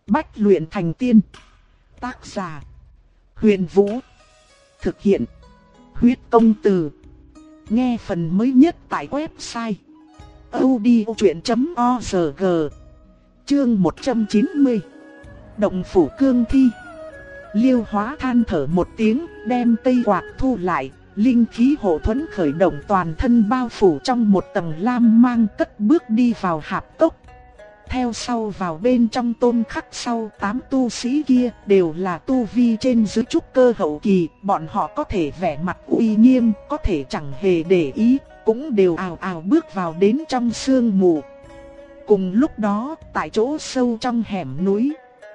Bách luyện thành tiên. Tác giả: Huyền Vũ. Thực hiện: Huyết Công Từ. Nghe phần mới nhất tại website audiochuyện.org. Chương 190. Động phủ cương thi. Liêu Hóa than thở một tiếng, đem cây quạt thu lại, linh khí hộ thuẫn khởi động, toàn thân bao phủ trong một tầng lam mang, cất bước đi vào hạp cốc. Theo sau vào bên trong Tôn Khắc sau 8 tu sĩ kia đều là tu vi trên dưới trúc cơ hậu kỳ, bọn họ có thể vẻ mặt uy nghiêm, có thể chẳng hề để ý, cũng đều ào ào bước vào đến trong sương mù. Cùng lúc đó, tại chỗ sâu trong hẻm núi,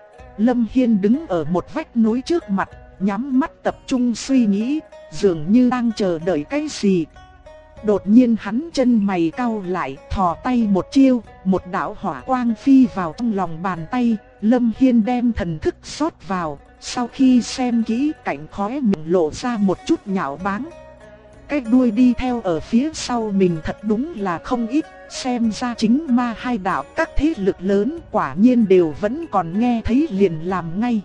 Lâm Hiên đứng ở một vách núi trước mặt, nhắm mắt tập trung suy nghĩ, dường như đang chờ đợi cái gì. Đột nhiên hắn chân mày cau lại, thò tay một chiêu, một đạo hỏa quang phi vào trong lòng bàn tay. Lâm Hiên đem thần thức rót vào, sau khi xem kỹ, cạnh khóe miệng lộ ra một chút nhạo báng. Cái đuôi đi theo ở phía sau mình thật đúng là không ít, xem ra chính ma hai đạo các thế lực lớn quả nhiên đều vẫn còn nghe thấy liền làm ngay.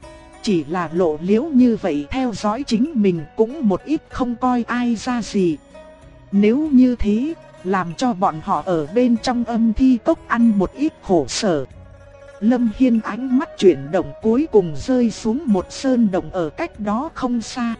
Chỉ là lộ liễu như vậy theo dõi chính mình cũng một ít không coi ai ra gì. Nếu như thế, làm cho bọn họ ở bên trong âm thi cốc ăn một ít khổ sở. Lâm Hiên ánh mắt chuyển động, cuối cùng rơi xuống một sơn động ở cách đó không xa.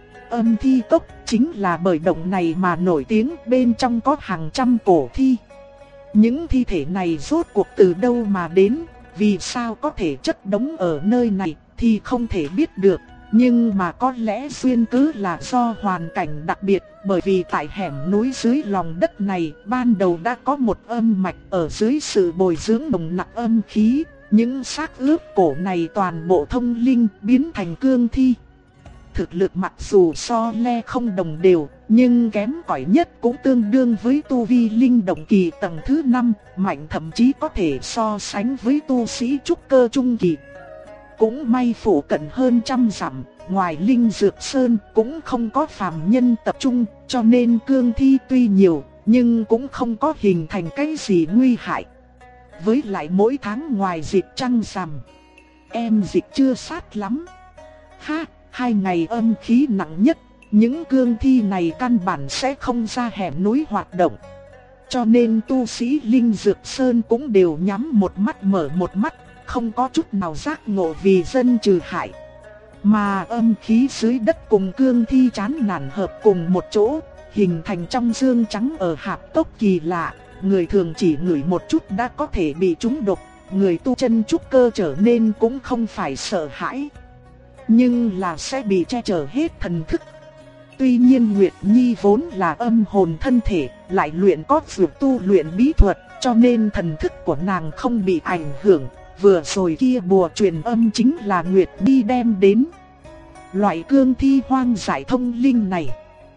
Âm thi cốc chính là bởi động này mà nổi tiếng, bên trong có hàng trăm cổ thi. Những thi thể này rốt cuộc từ đâu mà đến, vì sao có thể chất đống ở nơi này thì không thể biết được. Nhưng mà có lẽ duyên cớ là do hoàn cảnh đặc biệt, bởi vì tại hẻm núi dưới lòng đất này ban đầu đã có một âm mạch, ở dưới sự bồi dưỡng nồng nặc âm khí, những xác ướp cổ này toàn bộ thông linh biến thành cương thi. Thực lực mặc dù so le không đồng đều, nhưng kém cỏi nhất cũng tương đương với tu vi linh động kỳ tầng thứ 5, mạnh thậm chí có thể so sánh với tu sĩ trúc cơ trung kỳ. Cũng may phủ cận hơn trăm dặm, ngoài Linh Dược Sơn cũng không có phàm nhân tập trung, cho nên cương thi tuy nhiều, nhưng cũng không có hình thành cái gì nguy hại. Với lại mỗi tháng ngoài dịp trăng rằm, em dịch chưa sát lắm. Ha, 2 ngày âm khí nặng nhất, những cương thi này căn bản sẽ không ra hẻm núi hoạt động. Cho nên tu sĩ Linh Dược Sơn cũng đều nhắm một mắt mở một mắt, không có chút nào giác ngộ vì dân trừ hại. Mà âm khí dưới đất cùng cương thi chán nản hợp cùng một chỗ, hình thành trong dương trắng ở hạp cốc kỳ lạ. Người thường chỉ ngửi một chút đã có thể bị trúng độc, người tu chân trúc cơ trở nên cũng không phải sợ hãi, nhưng là sẽ bị che chở hết thần thức. Tuy nhiên Nguyệt Nhi vốn là âm hồn thân thể, lại luyện có dược tu luyện bí thuật, cho nên thần thức của nàng không bị ảnh hưởng. Vừa rồi kia bùa truyền âm chính là Nguyệt Nhi đem đến. Loại cương thi hoang dại thông linh này,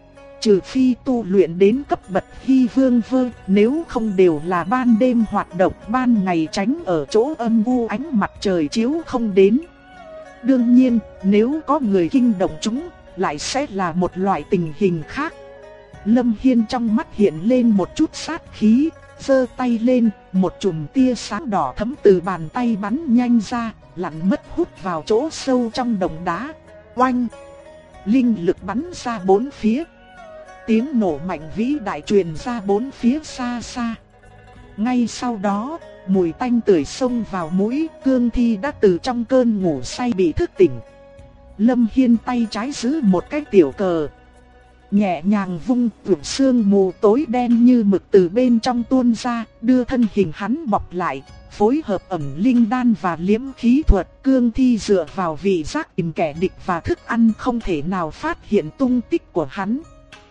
trừ phi tu luyện đến cấp bậc Hy Vương Vơ, nếu không đều là ban đêm hoạt động, ban ngày tránh ở chỗ âm u ánh mặt trời chiếu không đến. Đương nhiên, nếu có người kinh động chúng, lại sẽ là một loại tình hình khác. Lâm Hiên trong mắt hiện lên một chút sát khí, giơ tay lên, một chùm tia sáng đỏ thẫm từ bàn tay bắn nhanh ra, lặn mất hút vào chỗ sâu trong đồng đá. Oanh! Linh lực bắn ra bốn phía. Tiếng nổ mạnh vĩ đại truyền ra bốn phía xa xa. Ngay sau đó, mùi tanh tưởi xông vào mũi, cương thi đã từ trong cơn ngủ say bị thức tỉnh. Lâm Hiên tay trái giữ một cái tiểu cờ, nhẹ nhàng vung, vụn sương mù tối đen như mực từ bên trong tuôn ra, đưa thân hình hắn bọc lại, phối hợp ẩn linh đan và liễm khí thuật, cương thi dựa vào vị giác tìm kẻ địch và thức ăn không thể nào phát hiện tung tích của hắn.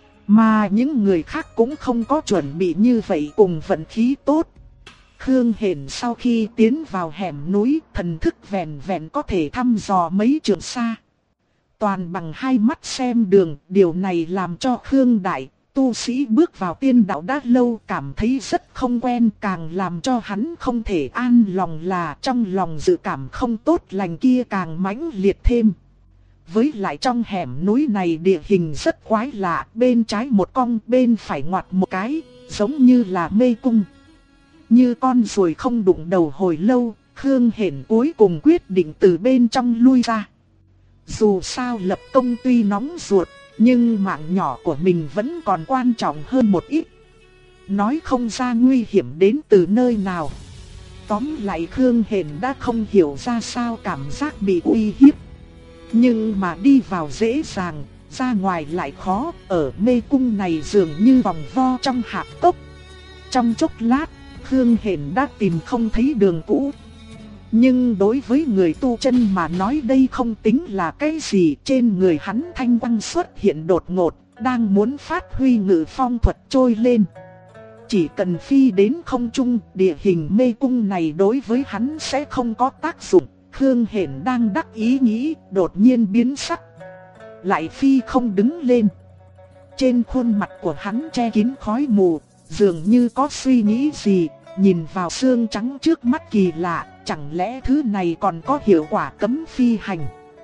Mà những người khác cũng không có chuẩn bị như vậy cùng vận khí tốt. Khương Hển sau khi tiến vào hẻm núi, thần thức vẹn vẹn có thể thăm dò mấy trượng xa. Toàn bằng hai mắt xem đường, điều này làm cho Khương Đại, tu sĩ bước vào tiên đạo đã lâu cảm thấy rất không quen, càng làm cho hắn không thể an lòng là trong lòng dự cảm không tốt lành kia càng mãnh liệt thêm. Với lại trong hẻm núi này địa hình rất quái lạ, bên trái một cong, bên phải ngoặt một cái, giống như là mê cung. Như con ruồi không đụng đầu hồi lâu, Khương Hển cuối cùng quyết định từ bên trong lui ra. Dù sao lập công tuy nóng ruột, nhưng mạng nhỏ của mình vẫn còn quan trọng hơn một ít. Nói không ra nguy hiểm đến từ nơi nào. Tóm lại Khương Hển đã không hiểu ra sao cảm giác bị uy hiếp. Nhưng mà đi vào dễ dàng, ra ngoài lại khó, ở mê cung này dường như vòng vo trong hạp cốc. Trong chốc lát, Khương Hển đã tìm không thấy đường cũ. Nhưng đối với người tu chân mà nói đây không tính là cái gì. Trên người hắn thanh quang xuất hiện đột ngột, đang muốn phát huy ngự phong thuật trôi lên. Chỉ cần phi đến không trung, địa hình mê cung này đối với hắn sẽ không có tác dụng. Khương Hển đang đắc ý nghĩ, đột nhiên biến sắc. Lại phi không đứng lên. Trên khuôn mặt của hắn che kín khói mù, dường như có suy nghĩ gì. Nhìn vào xương trắng trước mắt kỳ lạ, chẳng lẽ thứ này còn có hiệu quả cấm phi hành.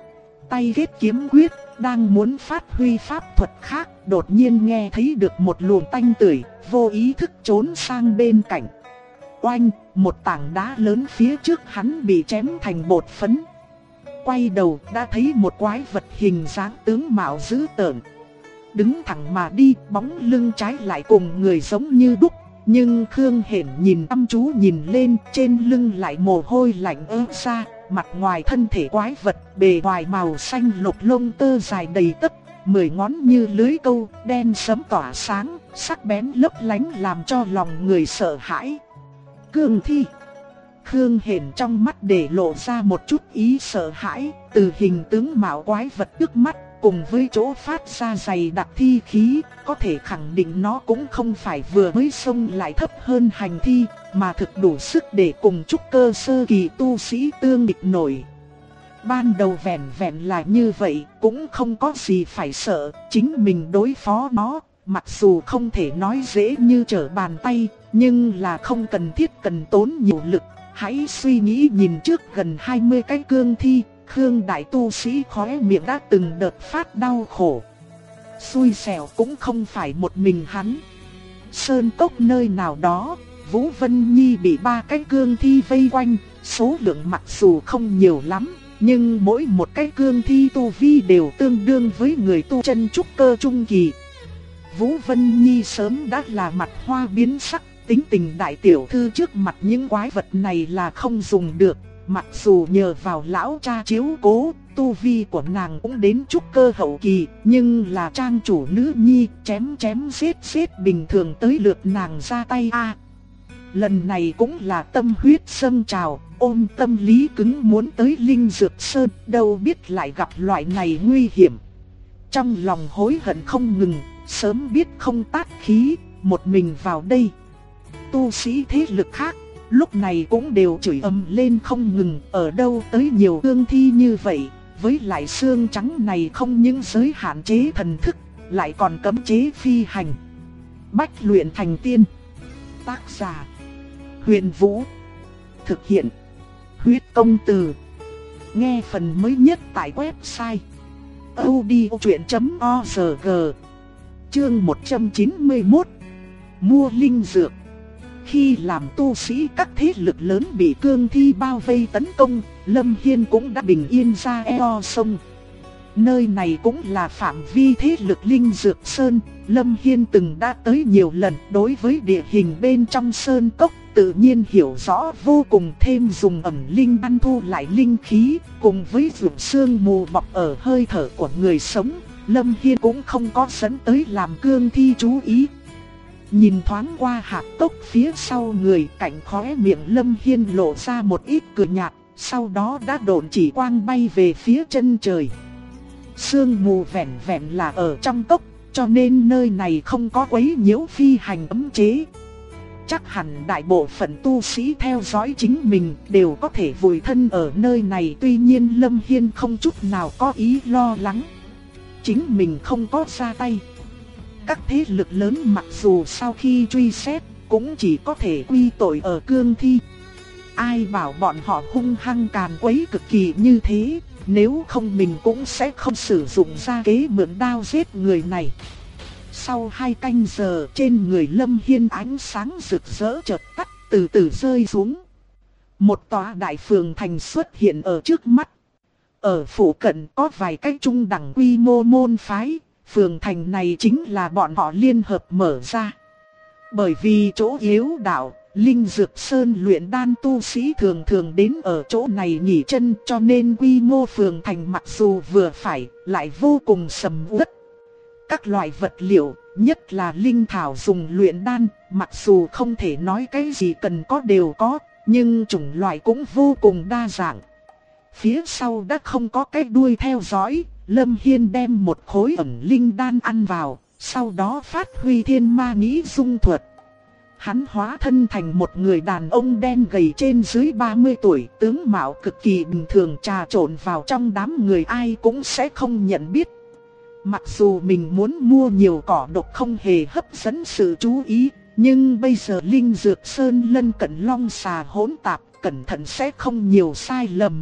Tay kết kiếm quyết, đang muốn phát huy pháp thuật khác, đột nhiên nghe thấy được một luồng tanh tưởi, vô ý thức trốn sang bên cạnh. Oanh, một tảng đá lớn phía trước hắn bị chém thành bột phấn. Quay đầu đã thấy một quái vật hình dáng tướng mạo dữ tợn. Đứng thẳng mà đi, bóng lưng trái lại cùng người giống như đúc. Nhưng Khương Hển nhìn chăm chú nhìn lên, trên lưng lại mồ hôi lạnh ứa ra. Mặt ngoài thân thể quái vật, bề ngoài màu xanh lục, lông tơ dài đầy tấc, 10 ngón như lưới câu, đen sẫm tỏa sáng, sắc bén lấp lánh làm cho lòng người sợ hãi. Cương thi. Khương Hển trong mắt để lộ ra một chút ý sợ hãi, từ hình tướng mạo quái vật trước mắt cùng với chỗ phát ra dày đặc thi khí, có thể khẳng định nó cũng không phải vừa mới xông lại thấp hơn hành thi, mà thực đủ sức để cùng trúc cơ sơ kỳ tu sĩ tương địch nổi. Ban đầu vẹn vẹn là như vậy, cũng không có gì phải sợ, chính mình đối phó nó, mặc dù không thể nói dễ như trở bàn tay, nhưng là không cần thiết cần tốn nhiều lực. Hãy suy nghĩ nhìn trước gần 20 cái cương thi, Khương đại tu sĩ khóe miệng đã từng đợt phát đau khổ. Xui xẻo cũng không phải một mình hắn. Sơn cốc nơi nào đó, Vũ Vân Nhi bị 3 cái cương thi vây quanh, số lượng mặc dù không nhiều lắm, nhưng mỗi một cái cương thi tu vi đều tương đương với người tu chân trúc cơ trung kỳ. Vũ Vân Nhi sớm đã là mặt hoa biến sắc, tính tình đại tiểu thư trước mặt những quái vật này là không dùng được. Mặc dù nhờ vào lão cha chiếu cố, tu vi của nàng cũng đến trúc cơ hậu kỳ, nhưng là trang chủ nữ nhi, chém giết bình thường tới lượt nàng ra tay a. Lần này cũng là tâm huyết dâng trào, ôm tâm lý cứng muốn tới Linh Dược Sơn, đâu biết lại gặp loại này nguy hiểm. Trong lòng hối hận không ngừng, sớm biết không tát khí, một mình vào đây. Tu sĩ thế lực khác lúc này cũng đều chửi ầm lên không ngừng, ở đâu tới nhiều cương thi như vậy, với lại xương trắng này không những giới hạn chế thần thức, lại còn cấm chế phi hành. Bách luyện thành tiên. Tác giả: Huyền Vũ. Thực hiện: Huyết Công Từ. Nghe phần mới nhất tại website audiochuyện.org. Chương 191. Mua linh dược. Khi làm tu sĩ các thế lực lớn bị cương thi bao vây tấn công, Lâm Hiên cũng đã bình yên ra eo sông. Nơi này cũng là phạm vi thế lực Linh Dược Sơn, Lâm Hiên từng đã tới nhiều lần, đối với địa hình bên trong sơn cốc tự nhiên hiểu rõ vô cùng, thêm dùng ẩm linh ban thu lại linh khí, cùng với vượt sương mù bọc ở hơi thở của người sống, Lâm Hiên cũng không có dẫn tới làm cương thi chú ý. Nhìn thoáng qua hạp cốc phía sau người, cạnh khóe miệng Lâm Hiên lộ ra một ít cười nhạt, sau đó đã độn chỉ quang bay về phía chân trời. Sương mù vẹn vẹn là ở trong cốc, cho nên nơi này không có quấy nhiễu phi hành ấm chế. Chắc hẳn đại bộ phận tu sĩ theo dõi chính mình đều có thể vùi thân ở nơi này, tuy nhiên Lâm Hiên không chút nào có ý lo lắng. Chính mình không có ra tay. Các thế lực lớn mặc dù sau khi truy xét cũng chỉ có thể quy tội ở cương thi. Ai bảo bọn họ hung hăng càn quấy cực kỳ như thế, nếu không mình cũng sẽ không sử dụng ra kế mượn đao giết người này. Sau 2 canh giờ, trên người Lâm Hiên ánh sáng rực rỡ chợt tắt, từ từ rơi xuống. Một tòa đại phường thành xuất hiện ở trước mắt. Ở phụ cận có vài cái trung đẳng quy mô môn phái, phường thành này chính là bọn họ liên hợp mở ra. Bởi vì chỗ yếu đạo, Linh Dược Sơn luyện đan tu sĩ thường thường đến ở chỗ này nghỉ chân, cho nên quy mô phường thành mặc dù vừa phải, lại vô cùng sầm uất. Các loại vật liệu, nhất là linh thảo dùng luyện đan, mặc dù không thể nói cái gì cần có đều có, nhưng chủng loại cũng vô cùng đa dạng. Phía sau đã không có cái đuôi theo dõi, Lâm Hiên đem một khối ẩn linh đan ăn vào, sau đó phát huy thiên ma nghĩ dung thuật. Hắn hóa thân thành một người đàn ông đen gầy trên dưới 30 tuổi, tướng mạo cực kỳ bình thường, trà trộn vào trong đám người ai cũng sẽ không nhận biết. Mặc dù mình muốn mua nhiều cỏ độc không hề hấp dẫn sự chú ý, nhưng bây giờ Linh Dược Sơn lân cận long xà hỗn tạp, cẩn thận sẽ không nhiều sai lầm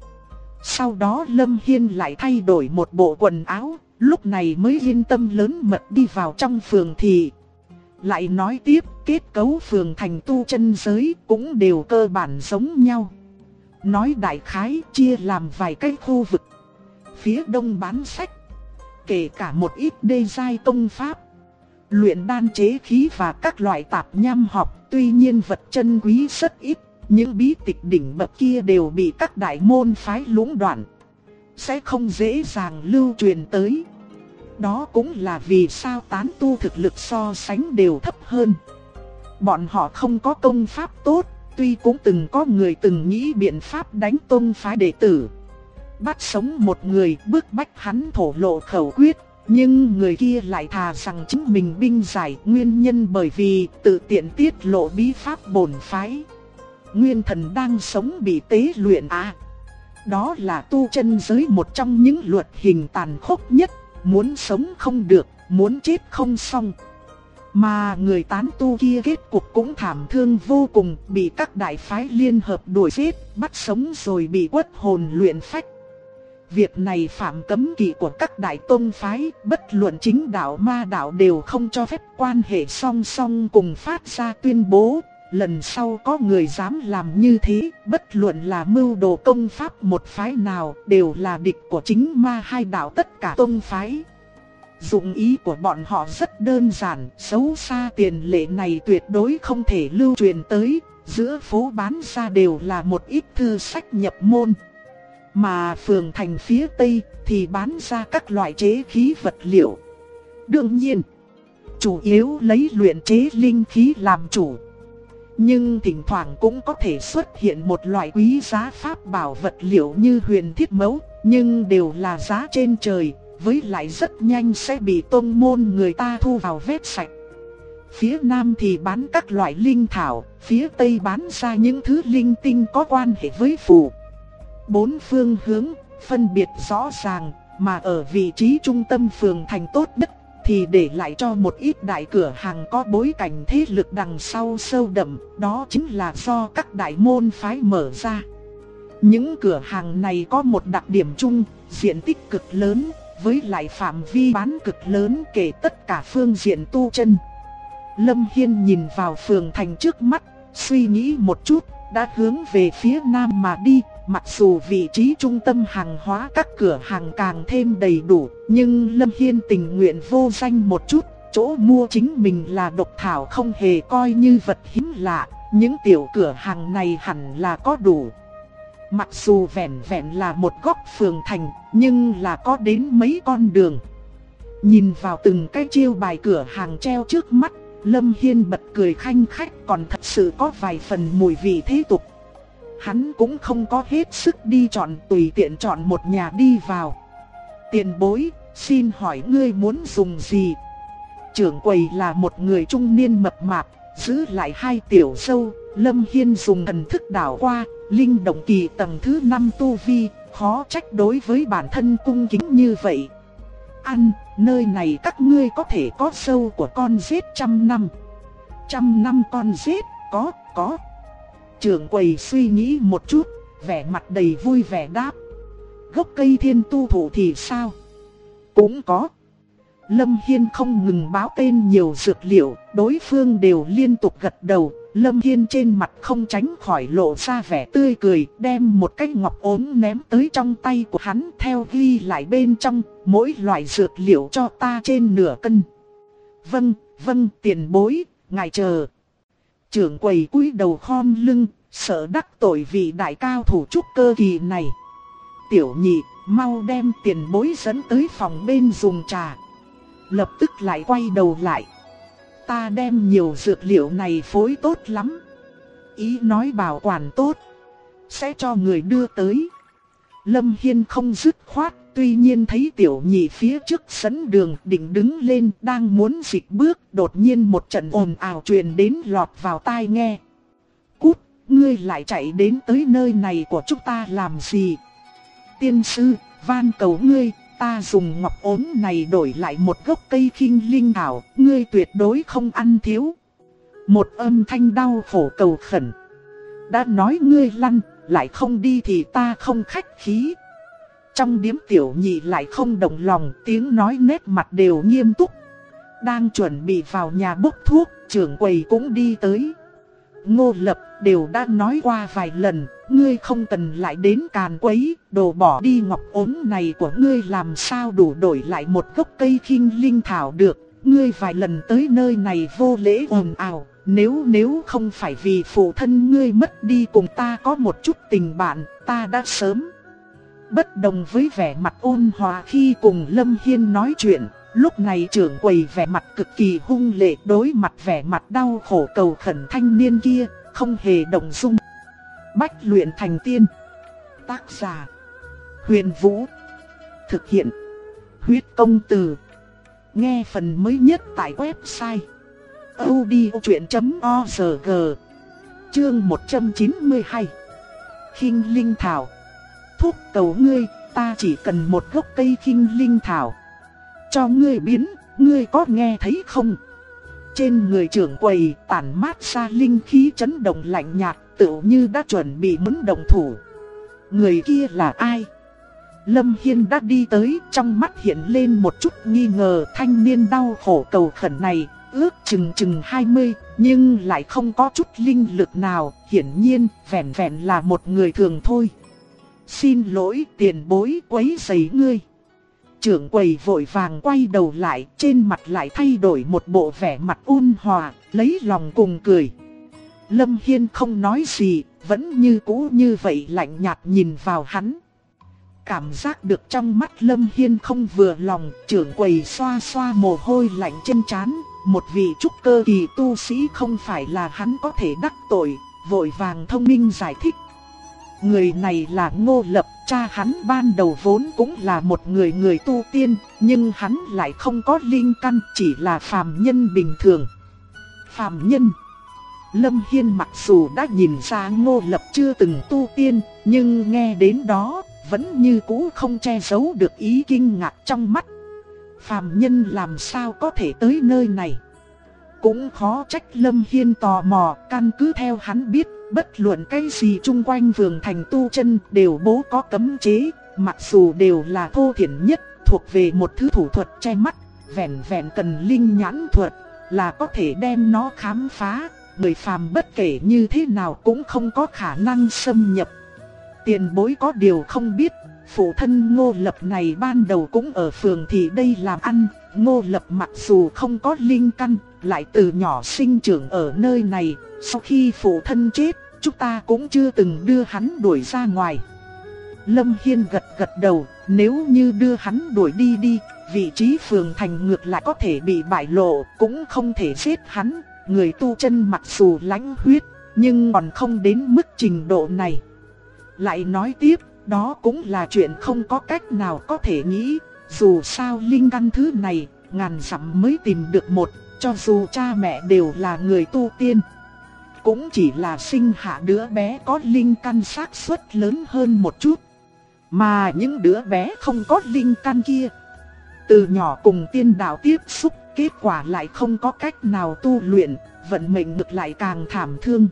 Sau đó Lâm Hiên lại thay đổi một bộ quần áo, lúc này mới yên tâm lớn mật đi vào trong phường thị. Lại nói tiếp, kết cấu phường thành tu chân giới cũng đều cơ bản giống nhau. Nói đại khái chia làm vài cái khu vực. Phía đông bán sách, kể cả một ít đê giai công pháp, luyện đan chế khí và các loại tạp nham học. Tuy nhiên vật chân quý rất ít, những bí tịch đỉnh bậc kia đều bị các đại môn phái lũng đoạn, sẽ không dễ dàng lưu truyền tới. Đó cũng là vì sao tán tu thực lực so sánh đều thấp hơn. Bọn họ không có công pháp tốt, tuy cũng từng có người từng nghĩ biện pháp đánh tông phái đệ tử, bắt sống một người bức bách hắn thổ lộ khẩu quyết. Nhưng người kia lại thà rằng chính mình binh giải, nguyên nhân bởi vì tự tiện tiết lộ bí pháp bổn phái. Nguyên thần đang sống bị tế luyện Đó là tu chân giới một trong những luật hình tàn khốc nhất, muốn sống không được, muốn chết không xong. Mà người tán tu kia kết cục cũng thảm thương vô cùng, bị các đại phái liên hợp đuổi giết, bắt sống rồi bị quất hồn luyện phách. Việc này phạm cấm kỵ của các đại tông phái, bất luận chính đạo ma đạo đều không cho phép quan hệ song song cùng phát ra tuyên bố. Lần sau có người dám làm như thế, bất luận là mưu đồ công pháp một phái nào, đều là địch của chính ma hai đạo tất cả tông phái. Dụng ý của bọn họ rất đơn giản, xấu xa tiền lệ này tuyệt đối không thể lưu truyền tới, giữa phố bán ra đều là một ít thư sách nhập môn. Mà phường thành phía Tây thì bán ra các loại chế khí vật liệu. Đương nhiên, chủ yếu lấy luyện chế linh khí làm chủ. Nhưng thỉnh thoảng cũng có thể xuất hiện một loại quý giá pháp bảo vật liệu như huyền thiết mẫu, nhưng đều là giá trên trời, với lại rất nhanh sẽ bị tông môn người ta thu vào vét sạch. Phía Nam thì bán các loại linh thảo, phía Tây bán ra những thứ linh tinh có quan hệ với phù. Bốn phương hướng, phân biệt rõ ràng, mà ở vị trí trung tâm phường thành tốt nhất thì để lại cho một ít đại cửa hàng có bối cảnh thế lực đằng sau sâu đậm, đó chính là do các đại môn phái mở ra. Những cửa hàng này có một đặc điểm chung, diện tích cực lớn, với lại phạm vi bán cực lớn kể tất cả phương diện tu chân. Lâm Hiên nhìn vào phường thành trước mắt, suy nghĩ một chút, đã hướng về phía Nam mà đi. Mặc dù vị trí trung tâm hàng hóa các cửa hàng càng thêm đầy đủ, nhưng Lâm Hiên tình nguyện vô danh một chút, chỗ mua chính mình là độc thảo không hề coi như vật hiếm lạ, những tiểu cửa hàng này hẳn là có đủ. Mặc dù vẹn vẹn là một góc phường thành, nhưng là có đến mấy con đường. Nhìn vào từng cái chiêu bài cửa hàng treo trước mắt, Lâm Hiên bật cười khanh khách, còn thật sự có vài phần mùi vị thế tục. Hắn cũng không có hết sức đi chọn, tùy tiện chọn một nhà đi vào. Tiền bối, xin hỏi ngươi muốn dùng gì? Trưởng quầy là một người trung niên mập mạp, giữ lại hai tiểu sâu. Lâm Hiên dùng thần thức đảo qua, linh động kỳ tầng thứ 5 tu vi, khó trách đối với bản thân cung kính như vậy. Ăn, nơi này các ngươi có thể có sâu của con rết 100 năm. 100 năm con rết, có. Trưởng quầy suy nghĩ một chút, vẻ mặt đầy vui vẻ đáp. Gốc cây thiên tu thụ thì sao? Cũng có. Lâm Hiên không ngừng báo tên nhiều dược liệu, đối phương đều liên tục gật đầu. Lâm Hiên trên mặt không tránh khỏi lộ ra vẻ tươi cười, đem một cái ngọc ốm ném tới trong tay của hắn, theo ghi lại bên trong, mỗi loại dược liệu cho ta trên nửa cân. Vâng, tiền bối, ngài chờ. Trưởng quầy cúi đầu khom lưng, sợ đắc tội vị đại cao thủ trúc cơ kỳ này. Tiểu nhị, mau đem tiền bối dẫn tới phòng bên dùng trà. Lập tức lại quay đầu lại. Ta đem nhiều dược liệu này phối tốt lắm. Ý nói bảo quản tốt, sẽ cho người đưa tới. Lâm Hiên không dứt khoát, tuy nhiên thấy tiểu nhị phía trước dẫn đường định đứng lên, đang muốn dịch bước, đột nhiên một trận ồn ào truyền đến lọt vào tai nghe. Cút, ngươi lại chạy đến tới nơi này của chúng ta làm gì? Tiên sư, van cầu ngươi, ta dùng ngọc ốm này đổi lại một gốc cây khinh linh thảo, ngươi tuyệt đối không ăn thiếu. Một âm thanh đau khổ cầu khẩn. Đã nói ngươi lăn, lại không đi thì ta không khách khí. Trong điếm tiểu nhị lại không đồng lòng, tiếng nói nét mặt đều nghiêm túc. Đang chuẩn bị vào nhà bốc thuốc, trưởng quầy cũng đi tới. Ngô Lập, đều đã nói qua vài lần, ngươi không cần lại đến càn quấy, đồ bỏ đi ngọc ốm này của ngươi làm sao đủ đổi lại một gốc cây khinh linh thảo được. Ngươi vài lần tới nơi này vô lễ ồn ào, nếu không phải vì phụ thân ngươi mất đi cùng ta có một chút tình bạn, ta đã sớm. Bất đồng với vẻ mặt ôn hòa khi cùng Lâm Hiên nói chuyện, lúc này trưởng quầy vẻ mặt cực kỳ hung lệ, đối mặt vẻ mặt đau khổ cầu khẩn thanh niên kia, không hề động dung. Bách luyện thành tiên. Tác giả: Huyền Vũ. Thực hiện: Huyết Công Từ. Nghe phần mới nhất tại website audiochuyen.org. Chương 192. Khinh linh thảo. Thúc cầu ngươi, ta chỉ cần một gốc cây khinh linh thảo. Cho ngươi biến, ngươi có nghe thấy không? Trên người trưởng quầy tản mát ra linh khí chấn động lạnh nhạt, tựa như đã chuẩn bị muốn động thủ. Người kia là ai? Lâm Hiên đã đi tới, trong mắt hiện lên một chút nghi ngờ. Thanh niên đau khổ cầu khẩn này ước chừng 20, nhưng lại không có chút linh lực nào, hiển nhiên vẹn vẹn là một người thường thôi. Xin lỗi tiền bối quấy rầy ngươi. Trưởng quầy vội vàng quay đầu lại, trên mặt lại thay đổi một bộ vẻ mặt ôn hòa, lấy lòng cùng cười. Lâm Hiên không nói gì, vẫn như cũ như vậy lạnh nhạt nhìn vào hắn. Cảm giác được trong mắt Lâm Hiên không vừa lòng, trưởng quầy xoa xoa mồ hôi lạnh trên trán. Một vị trúc cơ kỳ tu sĩ không phải là hắn có thể đắc tội, vội vàng thông minh giải thích. Người này là Ngô Lập, cha hắn ban đầu vốn cũng là một người tu tiên, nhưng hắn lại không có linh căn, chỉ là phàm nhân bình thường. Phàm nhân? Lâm Hiên mặc dù đã nhìn ra Ngô Lập chưa từng tu tiên, nhưng nghe đến đó, vẫn như cũ không che giấu được ý kinh ngạc trong mắt. Phàm nhân làm sao có thể tới nơi này? Cũng khó trách Lâm Hiên tò mò, căn cứ theo hắn biết, bất luận cái gì chung quanh phường thành tu chân đều bố có cấm chế, mặc dù đều là thô thiển nhất, thuộc về một thứ thủ thuật che mắt, vẹn cần linh nhãn thuật là có thể đem nó khám phá, người phàm bất kể như thế nào cũng không có khả năng xâm nhập. Tiền bối có điều không biết, phụ thân Ngô Lập này ban đầu cũng ở phường thì đây làm ăn. Ngô Lập mặc dù không có linh căn, lại từ nhỏ sinh trưởng ở nơi này. Sau khi phụ thân chết, chúng ta cũng chưa từng đưa hắn đuổi ra ngoài. Lâm Hiên gật đầu, nếu như đưa hắn đuổi đi, vị trí phường thành ngược lại có thể bị bại lộ, cũng không thể giết hắn. Người tu chân mặc dù lãnh huyết, nhưng còn không đến mức trình độ này. Lại nói tiếp, đó cũng là chuyện không có cách nào có thể nghĩ. Dù sao linh căn thứ này, ngàn dặm mới tìm được một, cho dù cha mẹ đều là người tu tiên. Cũng chỉ là sinh hạ đứa bé có linh căn xác suất lớn hơn một chút. Mà những đứa bé không có linh căn kia, từ nhỏ cùng tiên đạo tiếp xúc, kết quả lại không có cách nào tu luyện, vận mệnh ngược lại càng thảm thương.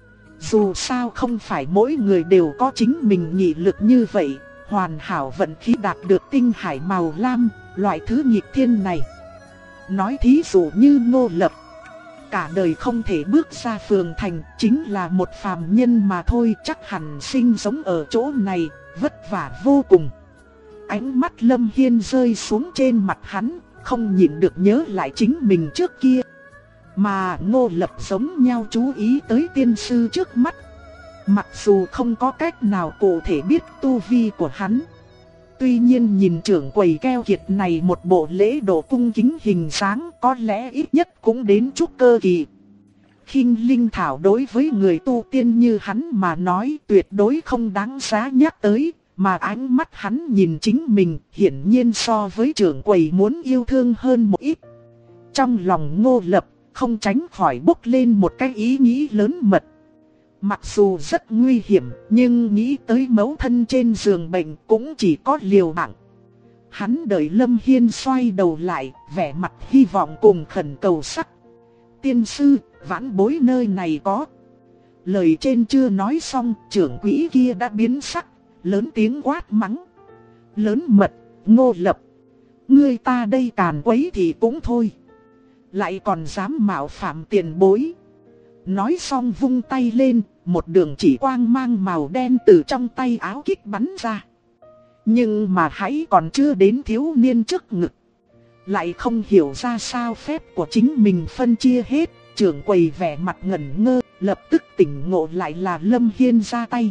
Dù sao không phải mỗi người đều có chính mình nghị lực như vậy, hoàn hảo vận khí đạt được tinh hải màu lam, loại thứ nghịch thiên này. Nói thí dụ như Ngô Lập, cả đời không thể bước ra phường thành, chính là một phàm nhân mà thôi, chắc hẳn sinh sống ở chỗ này, vất vả vô cùng. Ánh mắt Lâm Hiên rơi xuống trên mặt hắn, không nhịn được nhớ lại chính mình trước kia. Mà Ngô Lập giống nhau chú ý tới tiên sư trước mắt. Mặc dù không có cách nào cụ thể biết tu vi của hắn, tuy nhiên nhìn trưởng quầy keo kiệt này một bộ lễ độ cung kính hình dáng, có lẽ ít nhất cũng đến trúc cơ kỳ. Khinh linh thảo đối với người tu tiên như hắn mà nói tuyệt đối không đáng giá nhắc tới, mà ánh mắt hắn nhìn chính mình hiển nhiên so với trưởng quầy muốn yêu thương hơn một ít. Trong lòng Ngô Lập không tránh khỏi bốc lên một cái ý nghĩ lớn mật. Mặc dù rất nguy hiểm, nhưng nghĩ tới mẫu thân trên giường bệnh cũng chỉ có liều mạng. Hắn đợi Lâm Hiên xoay đầu lại, vẻ mặt hy vọng cùng khẩn cầu sắc. Tiên sư, vãn bối nơi này có. Lời trên chưa nói xong, trưởng quỹ kia đã biến sắc, lớn tiếng quát mắng. Lớn mật, Ngô Lập. Ngươi ta đây càn quấy thì cũng thôi, lại còn dám mạo phạm tiền bối. Nói xong vung tay lên, một đường chỉ quang mang màu đen từ trong tay áo kích bắn ra. Nhưng mà hãy còn chưa đến thiếu niên trước ngực, lại không hiểu ra sao phép của chính mình phân chia hết. Trưởng quầy vẻ mặt ngẩn ngơ, lập tức tỉnh ngộ lại là Lâm Hiên ra tay.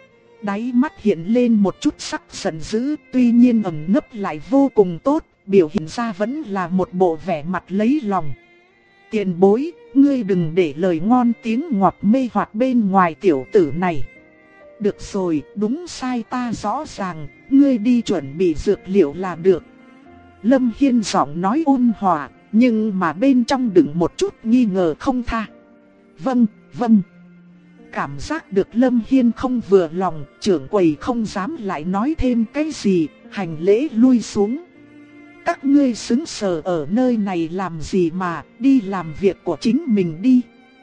Đáy mắt hiện lên một chút sắc giận dữ, tuy nhiên ẩn nấp lại vô cùng tốt, biểu hiện ra vẫn là một bộ vẻ mặt lấy lòng. Tiền bối, ngươi đừng để lời ngon tiếng ngọt mê hoặc bên ngoài tiểu tử này. Được rồi, đúng sai ta rõ ràng, ngươi đi chuẩn bị dược liệu là được. Lâm Hiên giọng nói ôn hòa, nhưng mà bên trong đựng một chút nghi ngờ không tha. Vâng, vâng. Cảm giác được Lâm Hiên không vừa lòng, trưởng quầy không dám lại nói thêm cái gì, hành lễ lui xuống. Các ngươi xứng sờ ở nơi này làm gì mà, đi làm việc của chính mình đi.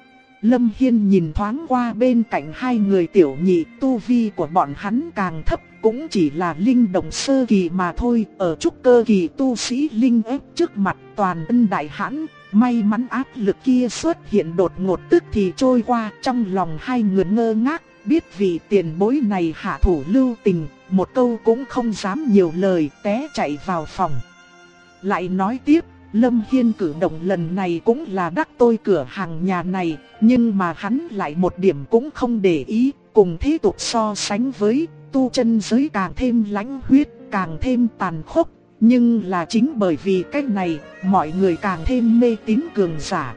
Lâm Hiên nhìn thoáng qua bên cạnh hai người tiểu nhị, tu vi của bọn hắn càng thấp, cũng chỉ là linh động sơ kỳ mà thôi. Ở trúc cơ kỳ tu sĩ linh ép trước mặt toàn ân đại hãn, may mắn áp lực kia xuất hiện đột ngột tức thì trôi qua. Trong lòng hai người ngơ ngác, biết vị tiền bối này hạ thủ lưu tình, một câu cũng không dám nhiều lời, té chạy vào phòng. Lại nói tiếp, Lâm Hiên cử động lần này cũng là đắc tội cửa hàng nhà này, nhưng mà hắn lại một điểm cũng không để ý, cùng thế tục so sánh với tu chân giới càng thêm lãnh huyết, càng thêm tàn khốc. Nhưng là chính bởi vì cách này, mọi người càng thêm mê tín cường giả.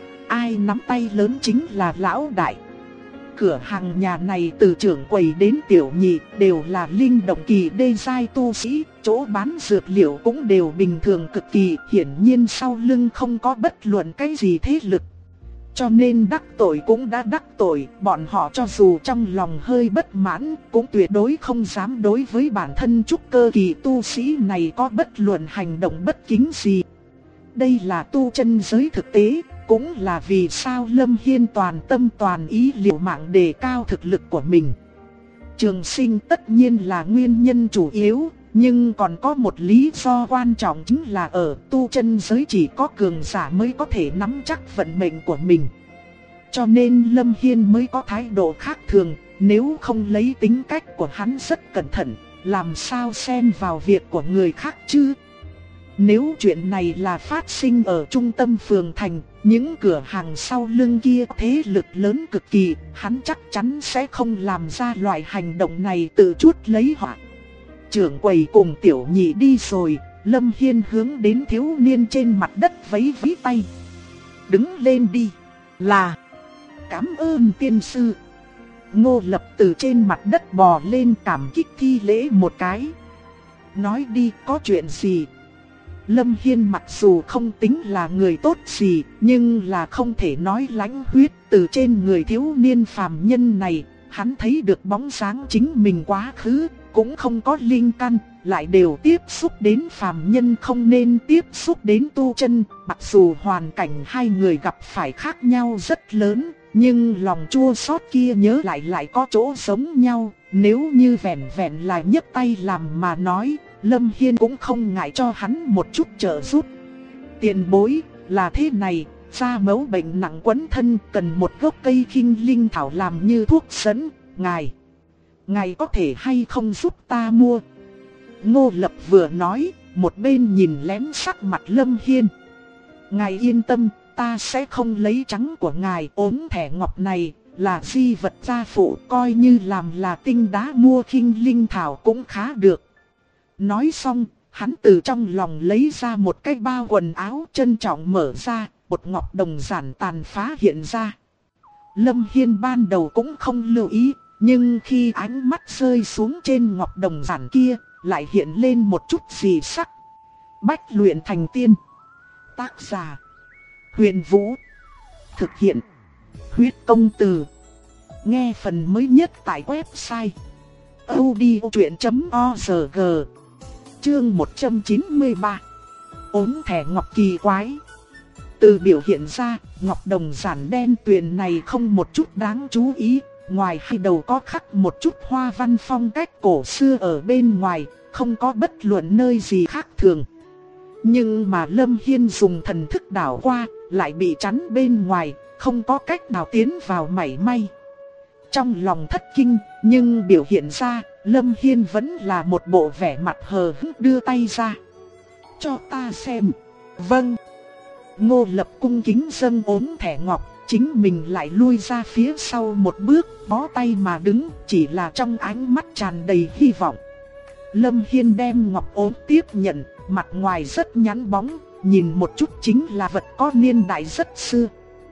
Ai nắm tay lớn chính là lão đại. Cửa hàng nhà này từ trưởng quầy đến tiểu nhị đều là linh động kỳ đê giai tu sĩ, chỗ bán dược liệu cũng đều bình thường cực kỳ, hiển nhiên sau lưng không có bất luận cái gì thế lực. Cho nên đắc tội cũng đã đắc tội, bọn họ cho dù trong lòng hơi bất mãn, cũng tuyệt đối không dám đối với bản thân trúc cơ kỳ tu sĩ này có bất luận hành động bất kính gì. Đây là tu chân giới thực tế, cũng là vì sao Lâm Hiên toàn tâm toàn ý liều mạng đề cao thực lực của mình. Trường sinh tất nhiên là nguyên nhân chủ yếu, nhưng còn có một lý do quan trọng chính là ở tu chân giới chỉ có cường giả mới có thể nắm chắc vận mệnh của mình. Cho nên Lâm Hiên mới có thái độ khác thường, nếu không lấy tính cách của hắn rất cẩn thận, làm sao xen vào việc của người khác chứ? Nếu chuyện này là phát sinh ở trung tâm phường thành, những cửa hàng sau lưng kia thế lực lớn cực kỳ, hắn chắc chắn sẽ không làm ra loại hành động này tự chuốt lấy họa. Trưởng quầy cùng tiểu nhị đi rồi, Lâm Hiên hướng đến thiếu niên trên mặt đất vẫy vẫy tay. Đứng lên đi, là cảm ơn tiên sư. Ngô Lập từ trên mặt đất bò lên cảm kích thi lễ một cái. Nói đi, có chuyện gì? Lâm Hiên mặc dù không tính là người tốt gì, nhưng là không thể nói lãnh huyết. Từ trên người thiếu niên phàm nhân này, hắn thấy được bóng dáng chính mình quá khứ, cũng không có linh căn, lại đều tiếp xúc đến phàm nhân không nên tiếp xúc đến tu chân. Mặc dù hoàn cảnh hai người gặp phải khác nhau rất lớn, nhưng lòng chua xót kia nhớ lại có chỗ giống nhau. Nếu như vẹn vẹn là nhấc tay làm mà nói, Lâm Hiên cũng không ngại cho hắn một chút trợ giúp. Tiền bối, là thế này, Gia mẫu bệnh nặng quấn thân, cần một gốc cây khinh linh thảo làm như thuốc dẫn. Ngài có thể hay không giúp ta mua? Ngô Lập vừa nói, một bên nhìn lén sắc mặt Lâm Hiên. Ngài yên tâm, ta sẽ không lấy trắng của ngài. Ốm thẻ ngọc này là di vật gia phụ, coi như làm là tinh đá mua khinh linh thảo cũng khá được. Nói xong, hắn từ trong lòng lấy ra một cái bao quần áo, trân trọng mở ra, một ngọc đồng giản tàn phá hiện ra. Lâm Hiên ban đầu cũng không lưu ý, nhưng khi ánh mắt rơi xuống trên ngọc đồng giản kia, lại hiện lên một chút gì sắc. Bách luyện thành tiên. Tác giả: Huyền Vũ. Thực hiện: Huyết Công Từ. Nghe phần mới nhất tại website audiochuyện.org. Chương 193. Ốm thẻ ngọc kỳ quái. Từ biểu hiện ra, ngọc đồng giản đen tuyền này không một chút đáng chú ý. Ngoài hai đầu có khắc một chút hoa văn phong cách cổ xưa ở bên ngoài, không có bất luận nơi gì khác thường. Nhưng mà Lâm Hiên dùng thần thức đảo qua, lại bị chắn bên ngoài, không có cách nào tiến vào mảy may. Trong lòng thất kinh, nhưng biểu hiện ra, Lâm Hiên vẫn là một bộ vẻ mặt hờ hững đưa tay ra. Cho ta xem. Vâng. Ngô Lập cung kính dâng ốm thẻ ngọc, chính mình lại lui ra phía sau một bước, bó tay mà đứng, chỉ là trong ánh mắt tràn đầy hy vọng. Lâm Hiên đem ngọc ốm tiếp nhận, mặt ngoài rất nhẵn bóng, nhìn một chút chính là vật có niên đại rất xưa.